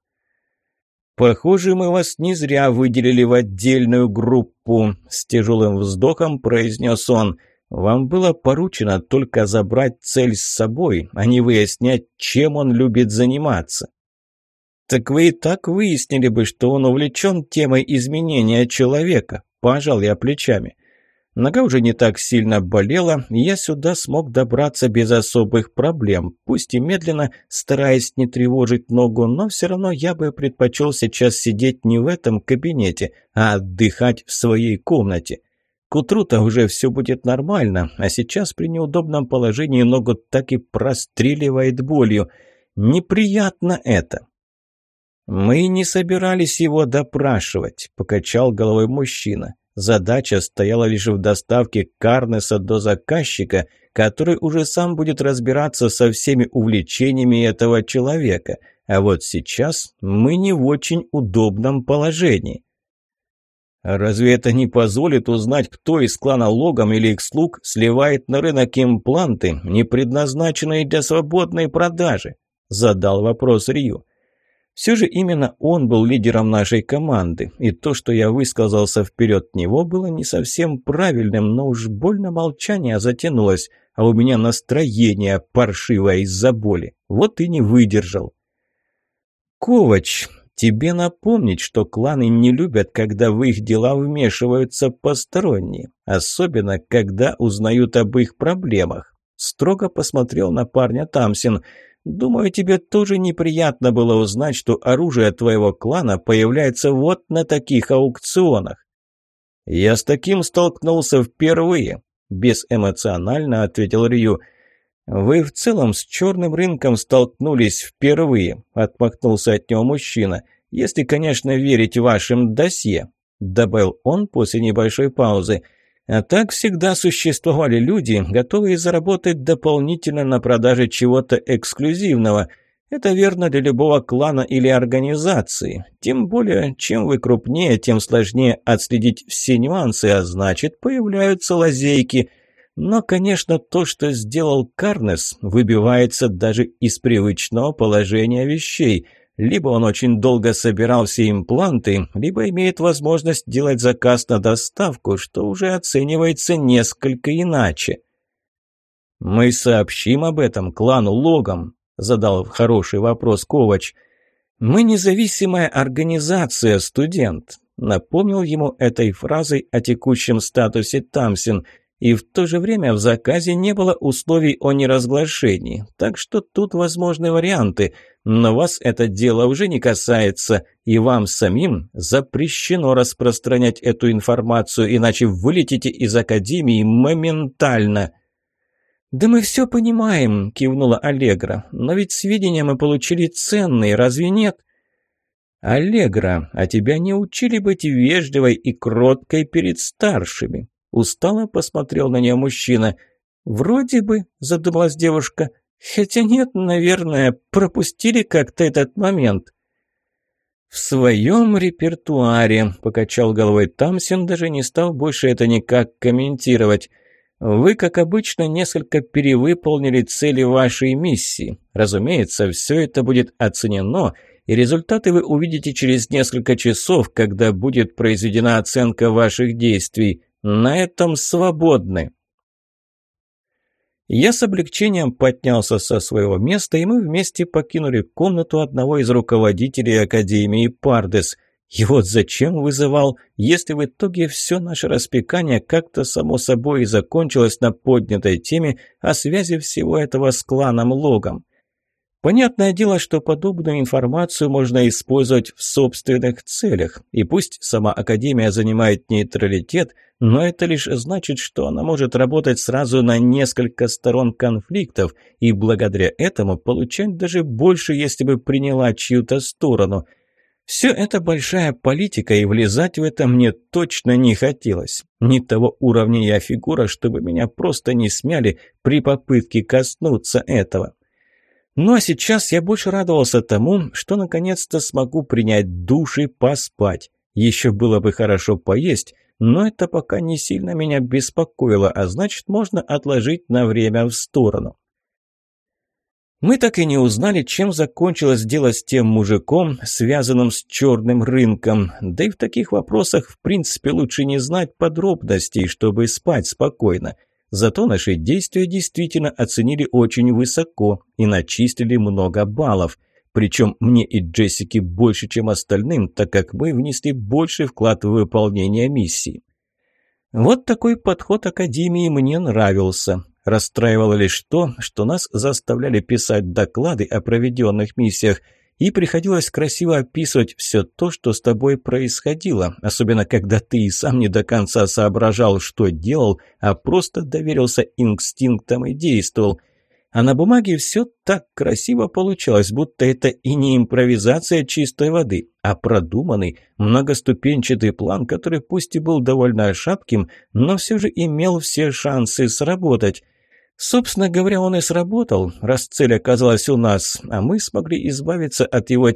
«Похоже, мы вас не зря выделили в отдельную группу», – с тяжелым вздохом произнес он. «Вам было поручено только забрать цель с собой, а не выяснять, чем он любит заниматься». «Так вы и так выяснили бы, что он увлечен темой изменения человека», – пожал я плечами. Нога уже не так сильно болела, и я сюда смог добраться без особых проблем, пусть и медленно, стараясь не тревожить ногу, но все равно я бы предпочел сейчас сидеть не в этом кабинете, а отдыхать в своей комнате. К утру-то уже все будет нормально, а сейчас при неудобном положении ногу так и простреливает болью. Неприятно это. «Мы не собирались его допрашивать», – покачал головой мужчина. Задача стояла лишь в доставке Карнеса до заказчика, который уже сам будет разбираться со всеми увлечениями этого человека. А вот сейчас мы не в очень удобном положении. Разве это не позволит узнать, кто из клана Логом или их слуг сливает на рынок импланты, не предназначенные для свободной продажи? Задал вопрос Рью. Все же именно он был лидером нашей команды, и то, что я высказался вперед него, было не совсем правильным, но уж больно молчание затянулось, а у меня настроение паршивое из-за боли. Вот и не выдержал. «Ковач, тебе напомнить, что кланы не любят, когда в их дела вмешиваются посторонние, особенно когда узнают об их проблемах», – строго посмотрел на парня Тамсин. «Думаю, тебе тоже неприятно было узнать, что оружие твоего клана появляется вот на таких аукционах». «Я с таким столкнулся впервые», – безэмоционально ответил Рью. «Вы в целом с черным рынком столкнулись впервые», – отмахнулся от него мужчина. «Если, конечно, верить вашим досье», – добавил он после небольшой паузы. «А так всегда существовали люди, готовые заработать дополнительно на продаже чего-то эксклюзивного. Это верно для любого клана или организации. Тем более, чем вы крупнее, тем сложнее отследить все нюансы, а значит, появляются лазейки». Но, конечно, то, что сделал Карнес, выбивается даже из привычного положения вещей. Либо он очень долго собирал все импланты, либо имеет возможность делать заказ на доставку, что уже оценивается несколько иначе. «Мы сообщим об этом клану Логом», – задал хороший вопрос Ковач. «Мы независимая организация, студент», – напомнил ему этой фразой о текущем статусе Тамсин. И в то же время в заказе не было условий о неразглашении, так что тут возможны варианты, но вас это дело уже не касается, и вам самим запрещено распространять эту информацию, иначе вылетите из Академии моментально. «Да мы все понимаем», – кивнула Аллегра, – «но ведь сведения мы получили ценные, разве нет?» «Аллегра, а тебя не учили быть вежливой и кроткой перед старшими?» Устало посмотрел на нее мужчина. «Вроде бы», – задумалась девушка, – «хотя нет, наверное, пропустили как-то этот момент». «В своем репертуаре», – покачал головой Тамсин, даже не став больше это никак комментировать. «Вы, как обычно, несколько перевыполнили цели вашей миссии. Разумеется, все это будет оценено, и результаты вы увидите через несколько часов, когда будет произведена оценка ваших действий. На этом свободны». Я с облегчением поднялся со своего места, и мы вместе покинули комнату одного из руководителей Академии Пардес. И вот зачем вызывал, если в итоге все наше распекание как-то само собой и закончилось на поднятой теме о связи всего этого с кланом Логом. Понятное дело, что подобную информацию можно использовать в собственных целях, и пусть сама Академия занимает нейтралитет, но это лишь значит, что она может работать сразу на несколько сторон конфликтов, и благодаря этому получать даже больше, если бы приняла чью-то сторону. Все это большая политика, и влезать в это мне точно не хотелось. Не того уровня я фигура, чтобы меня просто не смяли при попытке коснуться этого. Ну а сейчас я больше радовался тому, что наконец-то смогу принять душ и поспать. Еще было бы хорошо поесть, но это пока не сильно меня беспокоило, а значит, можно отложить на время в сторону. Мы так и не узнали, чем закончилось дело с тем мужиком, связанным с черным рынком. Да и в таких вопросах, в принципе, лучше не знать подробностей, чтобы спать спокойно. Зато наши действия действительно оценили очень высоко и начислили много баллов. Причем мне и Джессике больше, чем остальным, так как мы внесли больший вклад в выполнение миссии. Вот такой подход Академии мне нравился. Расстраивало лишь то, что нас заставляли писать доклады о проведенных миссиях, и приходилось красиво описывать все то, что с тобой происходило, особенно когда ты и сам не до конца соображал, что делал, а просто доверился инстинктам и действовал. А на бумаге все так красиво получалось, будто это и не импровизация чистой воды, а продуманный многоступенчатый план, который пусть и был довольно шатким, но все же имел все шансы сработать. Собственно говоря, он и сработал, раз цель оказалась у нас, а мы смогли избавиться от его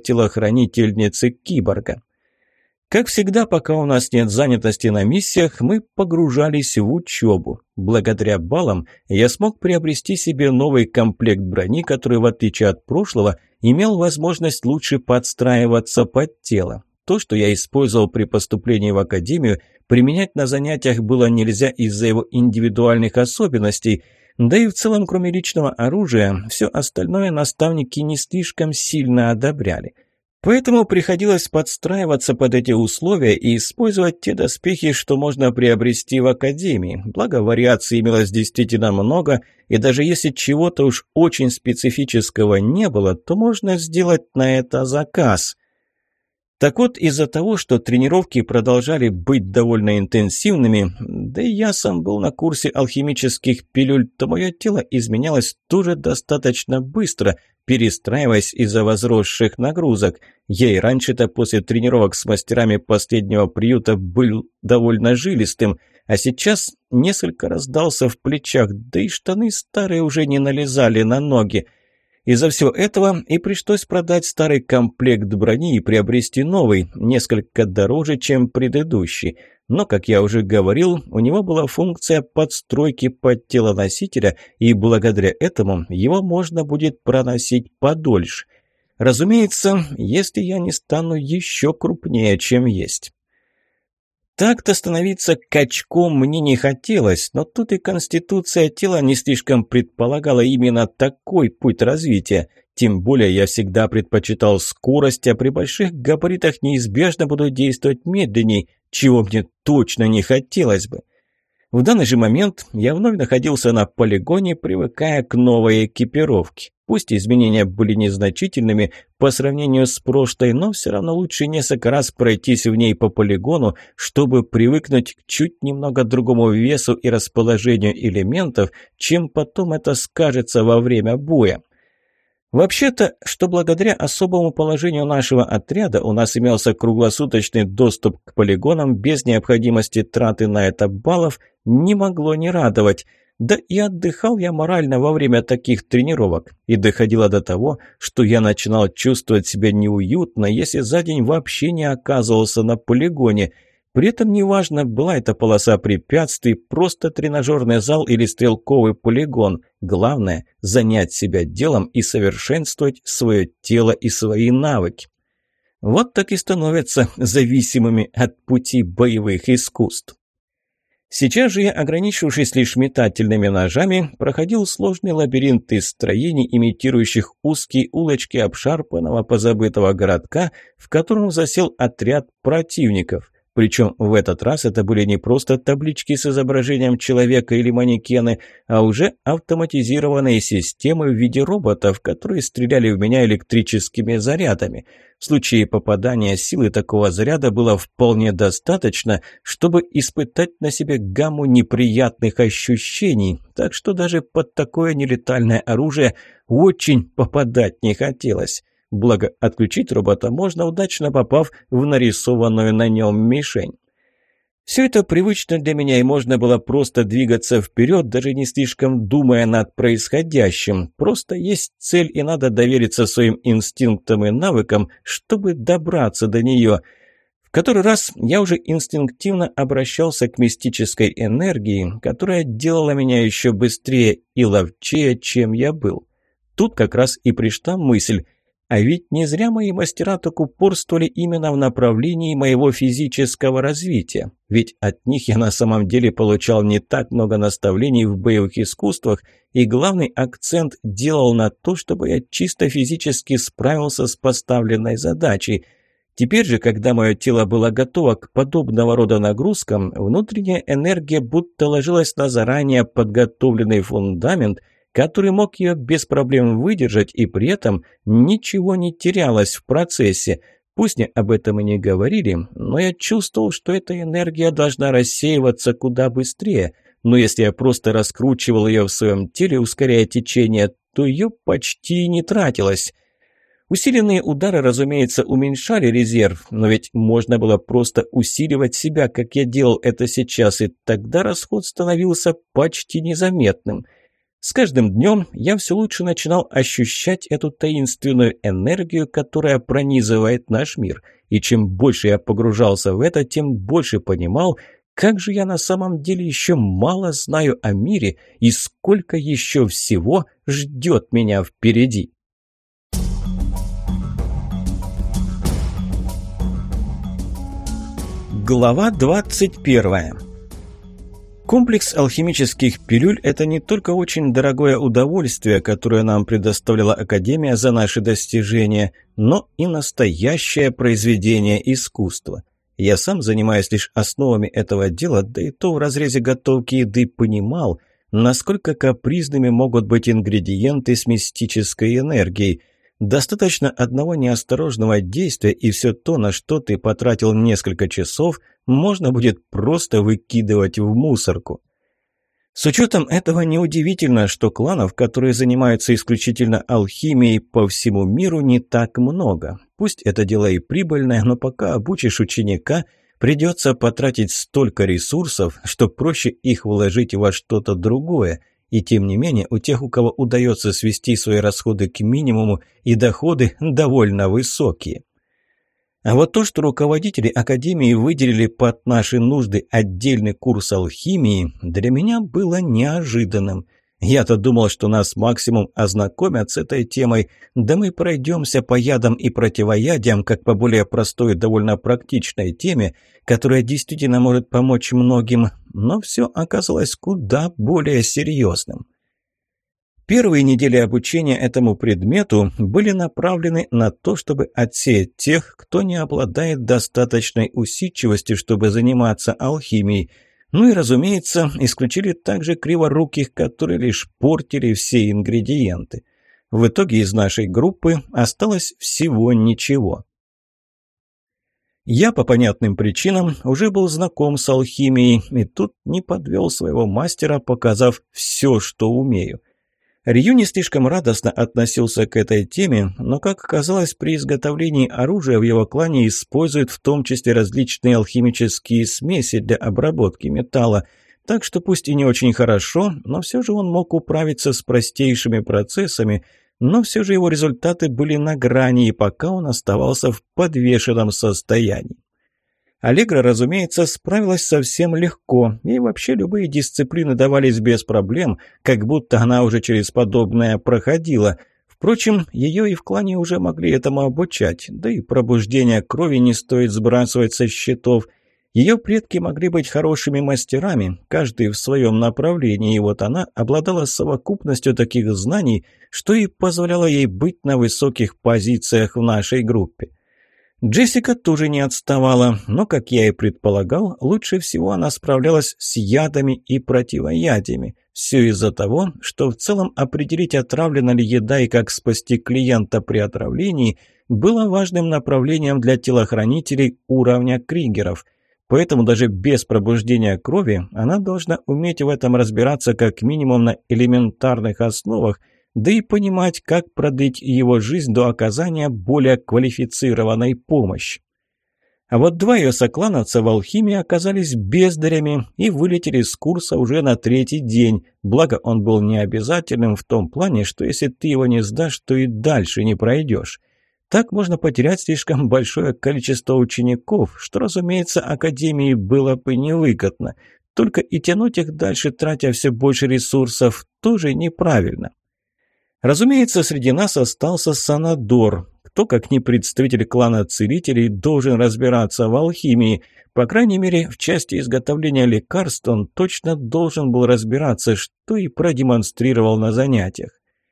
телохранительницы-киборга. Как всегда, пока у нас нет занятости на миссиях, мы погружались в учебу. Благодаря баллам я смог приобрести себе новый комплект брони, который, в отличие от прошлого, имел возможность лучше подстраиваться под тело. То, что я использовал при поступлении в академию, применять на занятиях было нельзя из-за его индивидуальных особенностей, да и в целом, кроме личного оружия, все остальное наставники не слишком сильно одобряли. Поэтому приходилось подстраиваться под эти условия и использовать те доспехи, что можно приобрести в академии. Благо, вариаций имелось действительно много, и даже если чего-то уж очень специфического не было, то можно сделать на это заказ. Так вот, из-за того, что тренировки продолжали быть довольно интенсивными, да и я сам был на курсе алхимических пилюль, то мое тело изменялось тоже достаточно быстро, перестраиваясь из-за возросших нагрузок. Я и раньше-то после тренировок с мастерами последнего приюта был довольно жилистым, а сейчас несколько раздался в плечах, да и штаны старые уже не налезали на ноги. Из-за всего этого и пришлось продать старый комплект брони и приобрести новый, несколько дороже, чем предыдущий. Но, как я уже говорил, у него была функция подстройки под тело носителя, и благодаря этому его можно будет проносить подольше. Разумеется, если я не стану еще крупнее, чем есть. Так-то становиться качком мне не хотелось, но тут и конституция тела не слишком предполагала именно такой путь развития. Тем более я всегда предпочитал скорость, а при больших габаритах неизбежно буду действовать медленней, чего мне точно не хотелось бы. В данный же момент я вновь находился на полигоне, привыкая к новой экипировке. Пусть изменения были незначительными по сравнению с прошлой, но все равно лучше несколько раз пройтись в ней по полигону, чтобы привыкнуть к чуть немного другому весу и расположению элементов, чем потом это скажется во время боя. Вообще-то, что благодаря особому положению нашего отряда у нас имелся круглосуточный доступ к полигонам без необходимости траты на это баллов, не могло не радовать. Да и отдыхал я морально во время таких тренировок. И доходило до того, что я начинал чувствовать себя неуютно, если за день вообще не оказывался на полигоне. При этом неважно, была это полоса препятствий, просто тренажерный зал или стрелковый полигон. Главное – занять себя делом и совершенствовать свое тело и свои навыки. Вот так и становятся зависимыми от пути боевых искусств. Сейчас же я, ограничившись лишь метательными ножами, проходил сложный лабиринт из строений, имитирующих узкие улочки обшарпанного позабытого городка, в котором засел отряд противников. Причем в этот раз это были не просто таблички с изображением человека или манекены, а уже автоматизированные системы в виде роботов, которые стреляли в меня электрическими зарядами. В случае попадания силы такого заряда было вполне достаточно, чтобы испытать на себе гамму неприятных ощущений, так что даже под такое нелетальное оружие очень попадать не хотелось. Благо, отключить робота можно, удачно попав в нарисованную на нем мишень. Все это привычно для меня, и можно было просто двигаться вперед, даже не слишком думая над происходящим. Просто есть цель, и надо довериться своим инстинктам и навыкам, чтобы добраться до нее. В который раз я уже инстинктивно обращался к мистической энергии, которая делала меня еще быстрее и ловчее, чем я был. Тут как раз и пришла мысль. А ведь не зря мои мастера так упорствовали именно в направлении моего физического развития. Ведь от них я на самом деле получал не так много наставлений в боевых искусствах, и главный акцент делал на то, чтобы я чисто физически справился с поставленной задачей. Теперь же, когда мое тело было готово к подобного рода нагрузкам, внутренняя энергия будто ложилась на заранее подготовленный фундамент, который мог ее без проблем выдержать, и при этом ничего не терялось в процессе. Пусть мне об этом и не говорили, но я чувствовал, что эта энергия должна рассеиваться куда быстрее. Но если я просто раскручивал ее в своем теле, ускоряя течение, что ее почти не тратилось. Усиленные удары, разумеется, уменьшали резерв, но ведь можно было просто усиливать себя, как я делал это сейчас, и тогда расход становился почти незаметным. С каждым днем я все лучше начинал ощущать эту таинственную энергию, которая пронизывает наш мир. И чем больше я погружался в это, тем больше понимал, как же я на самом деле еще мало знаю о мире и сколько еще всего ждет меня впереди. Глава двадцать первая. Комплекс алхимических пилюль – это не только очень дорогое удовольствие, которое нам предоставляла Академия за наши достижения, но и настоящее произведение искусства. Я сам, занимаясь лишь основами этого дела, да и то в разрезе готовки еды, понимал, насколько капризными могут быть ингредиенты с мистической энергией. Достаточно одного неосторожного действия, и все то, на что ты потратил несколько часов, можно будет просто выкидывать в мусорку. С учетом этого неудивительно, что кланов, которые занимаются исключительно алхимией по всему миру, не так много. Пусть это дело и прибыльное, но пока обучишь ученика, придется потратить столько ресурсов, что проще их вложить во что-то другое. И тем не менее, у тех, у кого удается свести свои расходы к минимуму, и доходы довольно высокие. А вот то, что руководители Академии выделили под наши нужды отдельный курс алхимии, для меня было неожиданным. Я-то думал, что нас максимум ознакомят с этой темой, да мы пройдемся по ядам и противоядиям, как по более простой и довольно практичной теме, которая действительно может помочь многим, но все оказалось куда более серьезным. Первые недели обучения этому предмету были направлены на то, чтобы отсеять тех, кто не обладает достаточной усидчивостью, чтобы заниматься алхимией. Ну и, разумеется, исключили также криворуких, которые лишь портили все ингредиенты. В итоге из нашей группы осталось всего ничего. Я по понятным причинам уже был знаком с алхимией, и тут не подвел своего мастера, показав все, что умею. Рью не слишком радостно относился к этой теме, но, как оказалось, при изготовлении оружия в его клане используют в том числе различные алхимические смеси для обработки металла, так что пусть и не очень хорошо, но все же он мог управиться с простейшими процессами, но все же его результаты были на грани, и пока он оставался в подвешенном состоянии. Аллегра, разумеется, справилась совсем легко, и вообще любые дисциплины давались без проблем, как будто она уже через подобное проходила. Впрочем, ее и в клане уже могли этому обучать, да и пробуждение крови не стоит сбрасывать со счетов. Ее предки могли быть хорошими мастерами, каждый в своем направлении, и вот она обладала совокупностью таких знаний, что и позволяло ей быть на высоких позициях в нашей группе. Джессика тоже не отставала, но, как я и предполагал, лучше всего она справлялась с ядами и противоядиями. Все из-за того, что в целом определить, отравлена ли еда и как спасти клиента при отравлении, было важным направлением для телохранителей уровня Кригеров. Поэтому даже без пробуждения крови она должна уметь в этом разбираться как минимум на элементарных основах, да и понимать, как продлить его жизнь до оказания более квалифицированной помощи. А вот два ее соклановца в алхимии оказались бездарями и вылетели с курса уже на третий день, благо он был необязательным в том плане, что если ты его не сдашь, то и дальше не пройдешь. Так можно потерять слишком большое количество учеников, что, разумеется, Академии было бы невыгодно. Только и тянуть их дальше, тратя все больше ресурсов, тоже неправильно. Разумеется, среди нас остался Санадор. Кто, как не представитель клана целителей, должен разбираться в алхимии. По крайней мере, в части изготовления лекарств он точно должен был разбираться, что и продемонстрировал на занятиях.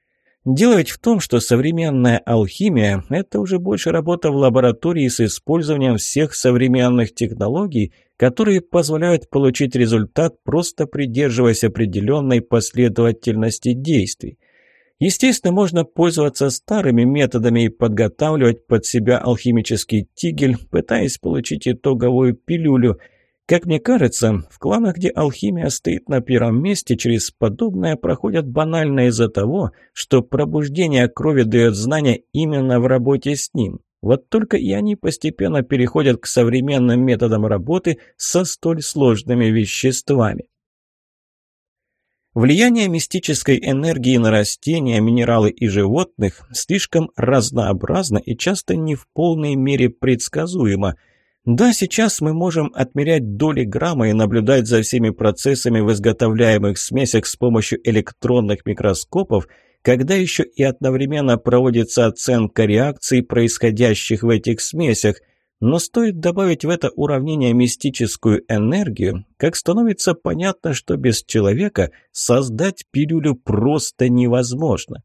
Дело ведь в том, что современная алхимия – это уже больше работа в лаборатории с использованием всех современных технологий, которые позволяют получить результат, просто придерживаясь определенной последовательности действий. Естественно, можно пользоваться старыми методами и подготавливать под себя алхимический тигель, пытаясь получить итоговую пилюлю. Как мне кажется, в кланах, где алхимия стоит на первом месте, через подобное проходят банально из-за того, что пробуждение крови дает знания именно в работе с ним. Вот только и они постепенно переходят к современным методам работы со столь сложными веществами. Влияние мистической энергии на растения, минералы и животных слишком разнообразно и часто не в полной мере предсказуемо. Да, сейчас мы можем отмерять доли грамма и наблюдать за всеми процессами в изготовляемых смесях с помощью электронных микроскопов, когда еще и одновременно проводится оценка реакций, происходящих в этих смесях. Но стоит добавить в это уравнение мистическую энергию, как становится понятно, что без человека создать пилюлю просто невозможно.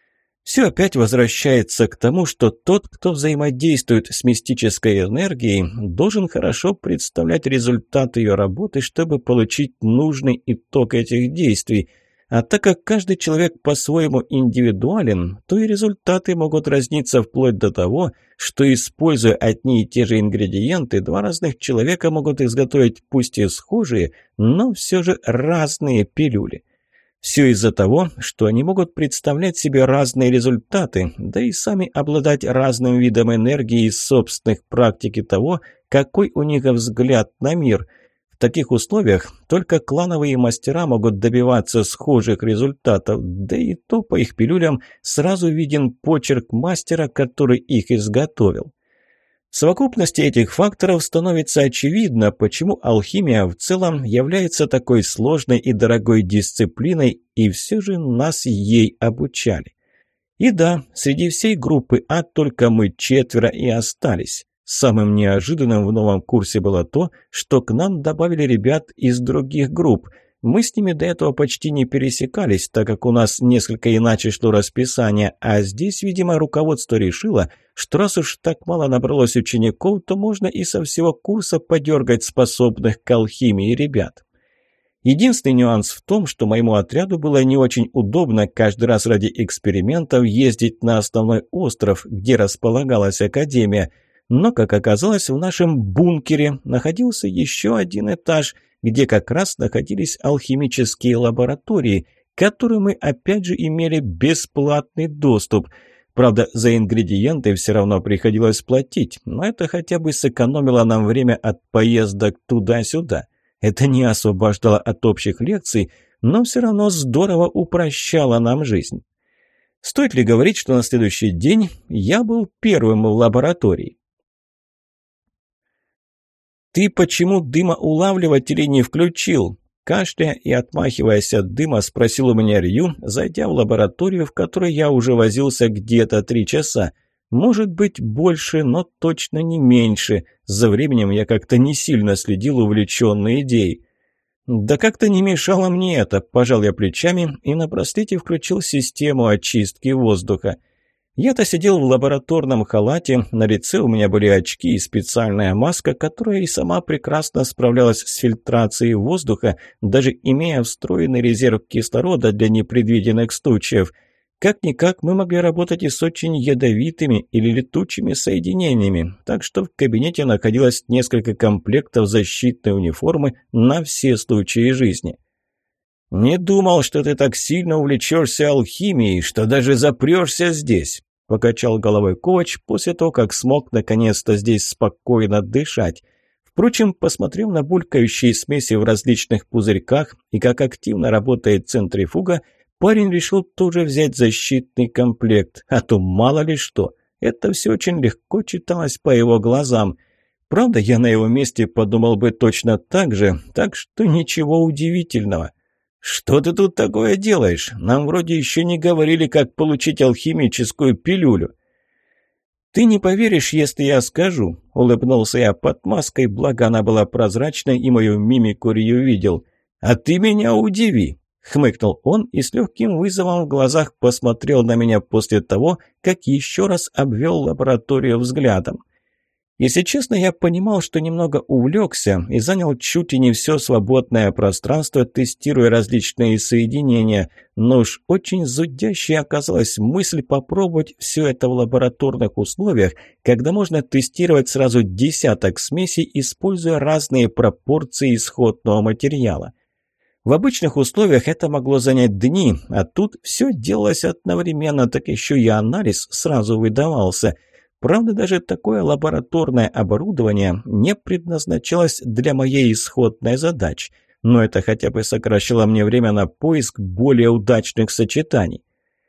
Все опять возвращается к тому, что тот, кто взаимодействует с мистической энергией, должен хорошо представлять результат ее работы, чтобы получить нужный итог этих действий. А так как каждый человек по-своему индивидуален, то и результаты могут разниться вплоть до того, что, используя одни и те же ингредиенты, два разных человека могут изготовить пусть и схожие, но все же разные пилюли. Все из-за того, что они могут представлять себе разные результаты, да и сами обладать разным видом энергии из собственных практики того, какой у них взгляд на мир. В таких условиях только клановые мастера могут добиваться схожих результатов, да и то по их пилюлям сразу виден почерк мастера, который их изготовил. В совокупности этих факторов становится очевидно, почему алхимия в целом является такой сложной и дорогой дисциплиной, и все же нас ей обучали. И да, среди всей группы А только мы четверо и остались. Самым неожиданным в новом курсе было то, что к нам добавили ребят из других групп. Мы с ними до этого почти не пересекались, так как у нас несколько иначе шло расписание, а здесь, видимо, руководство решило, что раз уж так мало набралось учеников, то можно и со всего курса подергать способных к алхимии ребят. Единственный нюанс в том, что моему отряду было не очень удобно каждый раз ради экспериментов ездить на основной остров, где располагалась академия. Но, как оказалось, в нашем бункере находился еще один этаж, где как раз находились алхимические лаборатории, к которым мы опять же имели бесплатный доступ. Правда, за ингредиенты все равно приходилось платить, но это хотя бы сэкономило нам время от поездок туда-сюда. Это не освобождало от общих лекций, но все равно здорово упрощало нам жизнь. Стоит ли говорить, что на следующий день я был первым в лаборатории? «Ты почему дымоулавливатели не включил?» Кашляя и отмахиваясь от дыма, спросил у меня Рью, зайдя в лабораторию, в которой я уже возился где-то три часа. Может быть, больше, но точно не меньше. За временем я как-то не сильно следил, увлеченной идеей. «Да как-то не мешало мне это», – пожал я плечами и на браслете включил систему очистки воздуха. Я-то сидел в лабораторном халате, на лице у меня были очки и специальная маска, которая и сама прекрасно справлялась с фильтрацией воздуха, даже имея встроенный резерв кислорода для непредвиденных случаев. Как-никак мы могли работать и с очень ядовитыми или летучими соединениями, так что в кабинете находилось несколько комплектов защитной униформы на все случаи жизни. «Не думал, что ты так сильно увлечешься алхимией, что даже запрешься здесь», — покачал головой Ковач после того, как смог наконец-то здесь спокойно дышать. Впрочем, посмотрев на булькающие смеси в различных пузырьках и как активно работает центрифуга, парень решил тоже взять защитный комплект, а то мало ли что. Это все очень легко читалось по его глазам. Правда, я на его месте подумал бы точно так же, так что ничего удивительного. «Что ты тут такое делаешь? Нам вроде еще не говорили, как получить алхимическую пилюлю». «Ты не поверишь, если я скажу», — улыбнулся я под маской, благо она была прозрачной и мою мимику Рью видел. «А ты меня удиви», — хмыкнул он и с легким вызовом в глазах посмотрел на меня после того, как еще раз обвел лабораторию взглядом. Если честно, я понимал, что немного увлекся и занял чуть и не все свободное пространство, тестируя различные соединения, но уж очень зудящей оказалась мысль попробовать все это в лабораторных условиях, когда можно тестировать сразу десяток смесей, используя разные пропорции исходного материала. В обычных условиях это могло занять дни, а тут все делалось одновременно, так еще и анализ сразу выдавался. Правда, даже такое лабораторное оборудование не предназначалось для моей исходной задачи, но это хотя бы сокращало мне время на поиск более удачных сочетаний.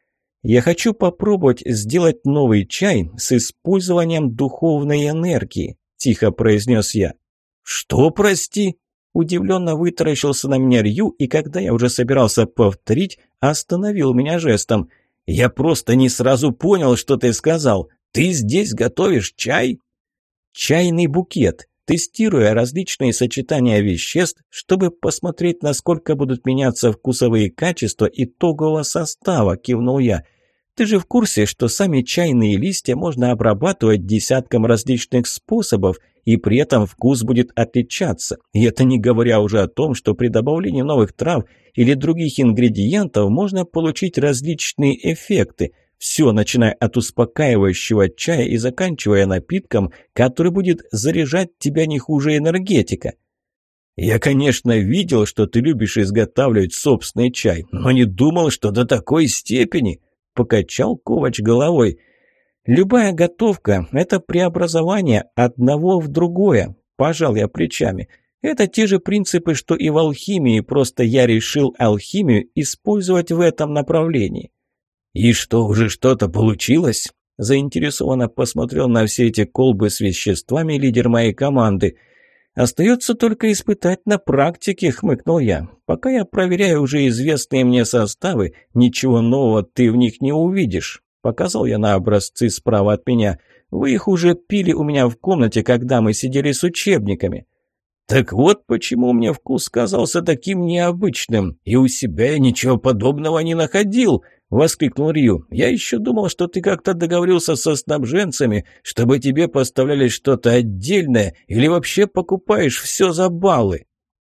Я хочу попробовать сделать новый чай с использованием духовной энергии, тихо произнес я. Что, прости? Удивленно вытаращился на меня Рью, и когда я уже собирался повторить, остановил меня жестом. Я просто не сразу понял, что ты сказал. Ты здесь готовишь чай? Чайный букет, тестируя различные сочетания веществ, чтобы посмотреть, насколько будут меняться вкусовые качества итогового состава, кивнул я. Ты же в курсе, что сами чайные листья можно обрабатывать десятком различных способов, и при этом вкус будет отличаться. И это не говоря уже о том, что при добавлении новых трав или других ингредиентов можно получить различные эффекты. Все, начиная от успокаивающего чая и заканчивая напитком, который будет заряжать тебя не хуже энергетика. Я, конечно, видел, что ты любишь изготавливать собственный чай, но не думал, что до такой степени, покачал Ковач головой. Любая готовка – это преобразование одного в другое, пожал я плечами. Это те же принципы, что и в алхимии, просто я решил алхимию использовать в этом направлении. «И что, уже что-то получилось?» Заинтересованно посмотрел на все эти колбы с веществами лидер моей команды. «Остается только испытать на практике», — хмыкнул я. «Пока я проверяю уже известные мне составы, ничего нового ты в них не увидишь». Показал я на образцы справа от меня. «Вы их уже пили у меня в комнате, когда мы сидели с учебниками». «Так вот почему мне вкус казался таким необычным, и у себя я ничего подобного не находил», — воскликнул Рью. «Я еще думал, что ты как-то договорился со снабженцами, чтобы тебе поставляли что-то отдельное, или вообще покупаешь все за баллы».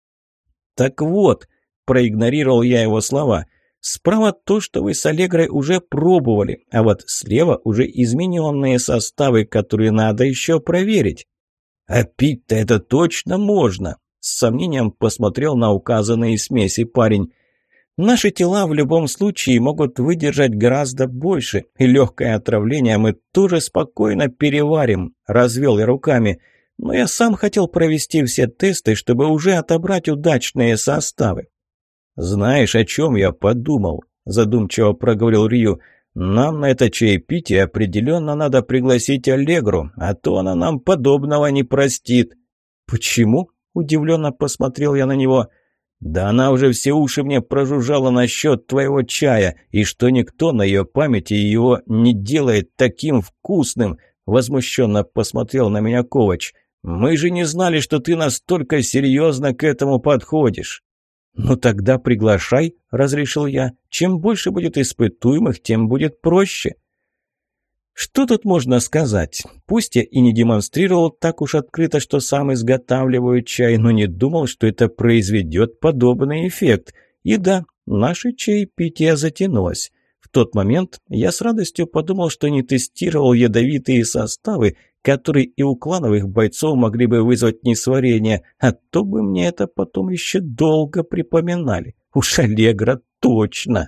«Так вот», — проигнорировал я его слова, — «справа то, что вы с Аллегрой уже пробовали, а вот слева уже измененные составы, которые надо еще проверить». «А пить-то это точно можно!» — с сомнением посмотрел на указанные смеси парень. «Наши тела в любом случае могут выдержать гораздо больше, и легкое отравление мы тоже спокойно переварим», — развел я руками. «Но я сам хотел провести все тесты, чтобы уже отобрать удачные составы». «Знаешь, о чем я подумал?» — задумчиво проговорил Рью. «Нам на это чаепитие определенно надо пригласить Аллегру, а то она нам подобного не простит». «Почему?» – удивленно посмотрел я на него. «Да она уже все уши мне прожужжала насчет твоего чая, и что никто на ее памяти его не делает таким вкусным», – возмущенно посмотрел на меня Ковач. «Мы же не знали, что ты настолько серьезно к этому подходишь». «Ну тогда приглашай», — разрешил я. «Чем больше будет испытуемых, тем будет проще». Что тут можно сказать? Пусть я и не демонстрировал так уж открыто, что сам изготавливаю чай, но не думал, что это произведет подобный эффект. И да, наше чаепитие затянулось. В тот момент я с радостью подумал, что не тестировал ядовитые составы, которые и у клановых бойцов могли бы вызвать несварение, а то бы мне это потом еще долго припоминали. Уж Аллегра точно.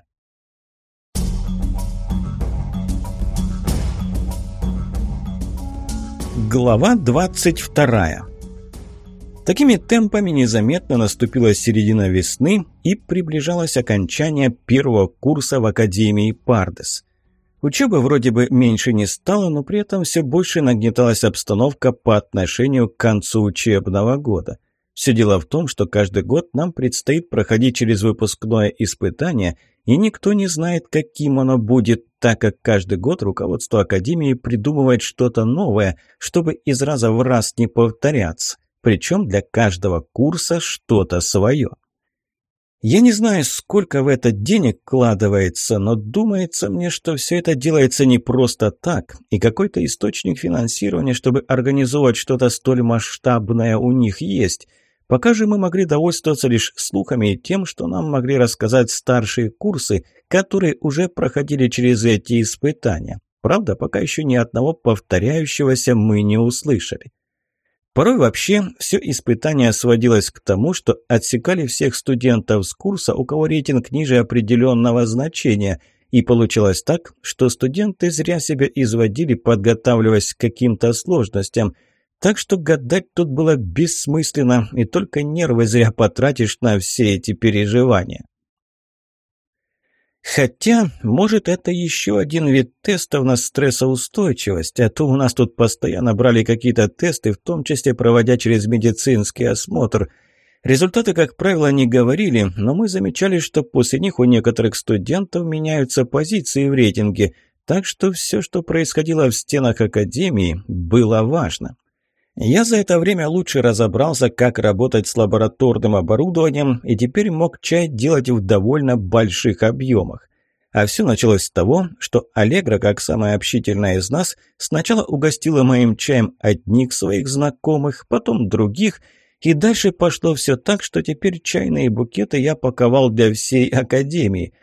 Глава двадцать вторая. Такими темпами незаметно наступила середина весны и приближалось окончание первого курса в Академии Пардес. Учебы вроде бы меньше не стало, но при этом все больше нагнеталась обстановка по отношению к концу учебного года. Все дело в том, что каждый год нам предстоит проходить через выпускное испытание, и никто не знает, каким оно будет, так как каждый год руководство Академии придумывает что-то новое, чтобы из раза в раз не повторяться, причем для каждого курса что-то свое. Я не знаю, сколько в это денег вкладывается, но думается мне, что все это делается не просто так, и какой-то источник финансирования, чтобы организовать что-то столь масштабное, у них есть. Пока же мы могли довольствоваться лишь слухами и тем, что нам могли рассказать старшие курсы, которые уже проходили через эти испытания. Правда, пока еще ни одного повторяющегося мы не услышали. Порой вообще все испытание сводилось к тому, что отсекали всех студентов с курса, у кого рейтинг ниже определенного значения, и получилось так, что студенты зря себя изводили, подготавливаясь к каким-то сложностям. Так что гадать тут было бессмысленно, и только нервы зря потратишь на все эти переживания. Хотя, может, это еще один вид тестов на стрессоустойчивость, а то у нас тут постоянно брали какие-то тесты, в том числе проводя через медицинский осмотр. Результаты, как правило, не говорили, но мы замечали, что после них у некоторых студентов меняются позиции в рейтинге, так что все, что происходило в стенах академии, было важно. Я за это время лучше разобрался, как работать с лабораторным оборудованием, и теперь мог чай делать в довольно больших объемах. А все началось с того, что Аллегра, как самая общительная из нас, сначала угостила моим чаем одних своих знакомых, потом других, и дальше пошло все так, что теперь чайные букеты я паковал для всей академии.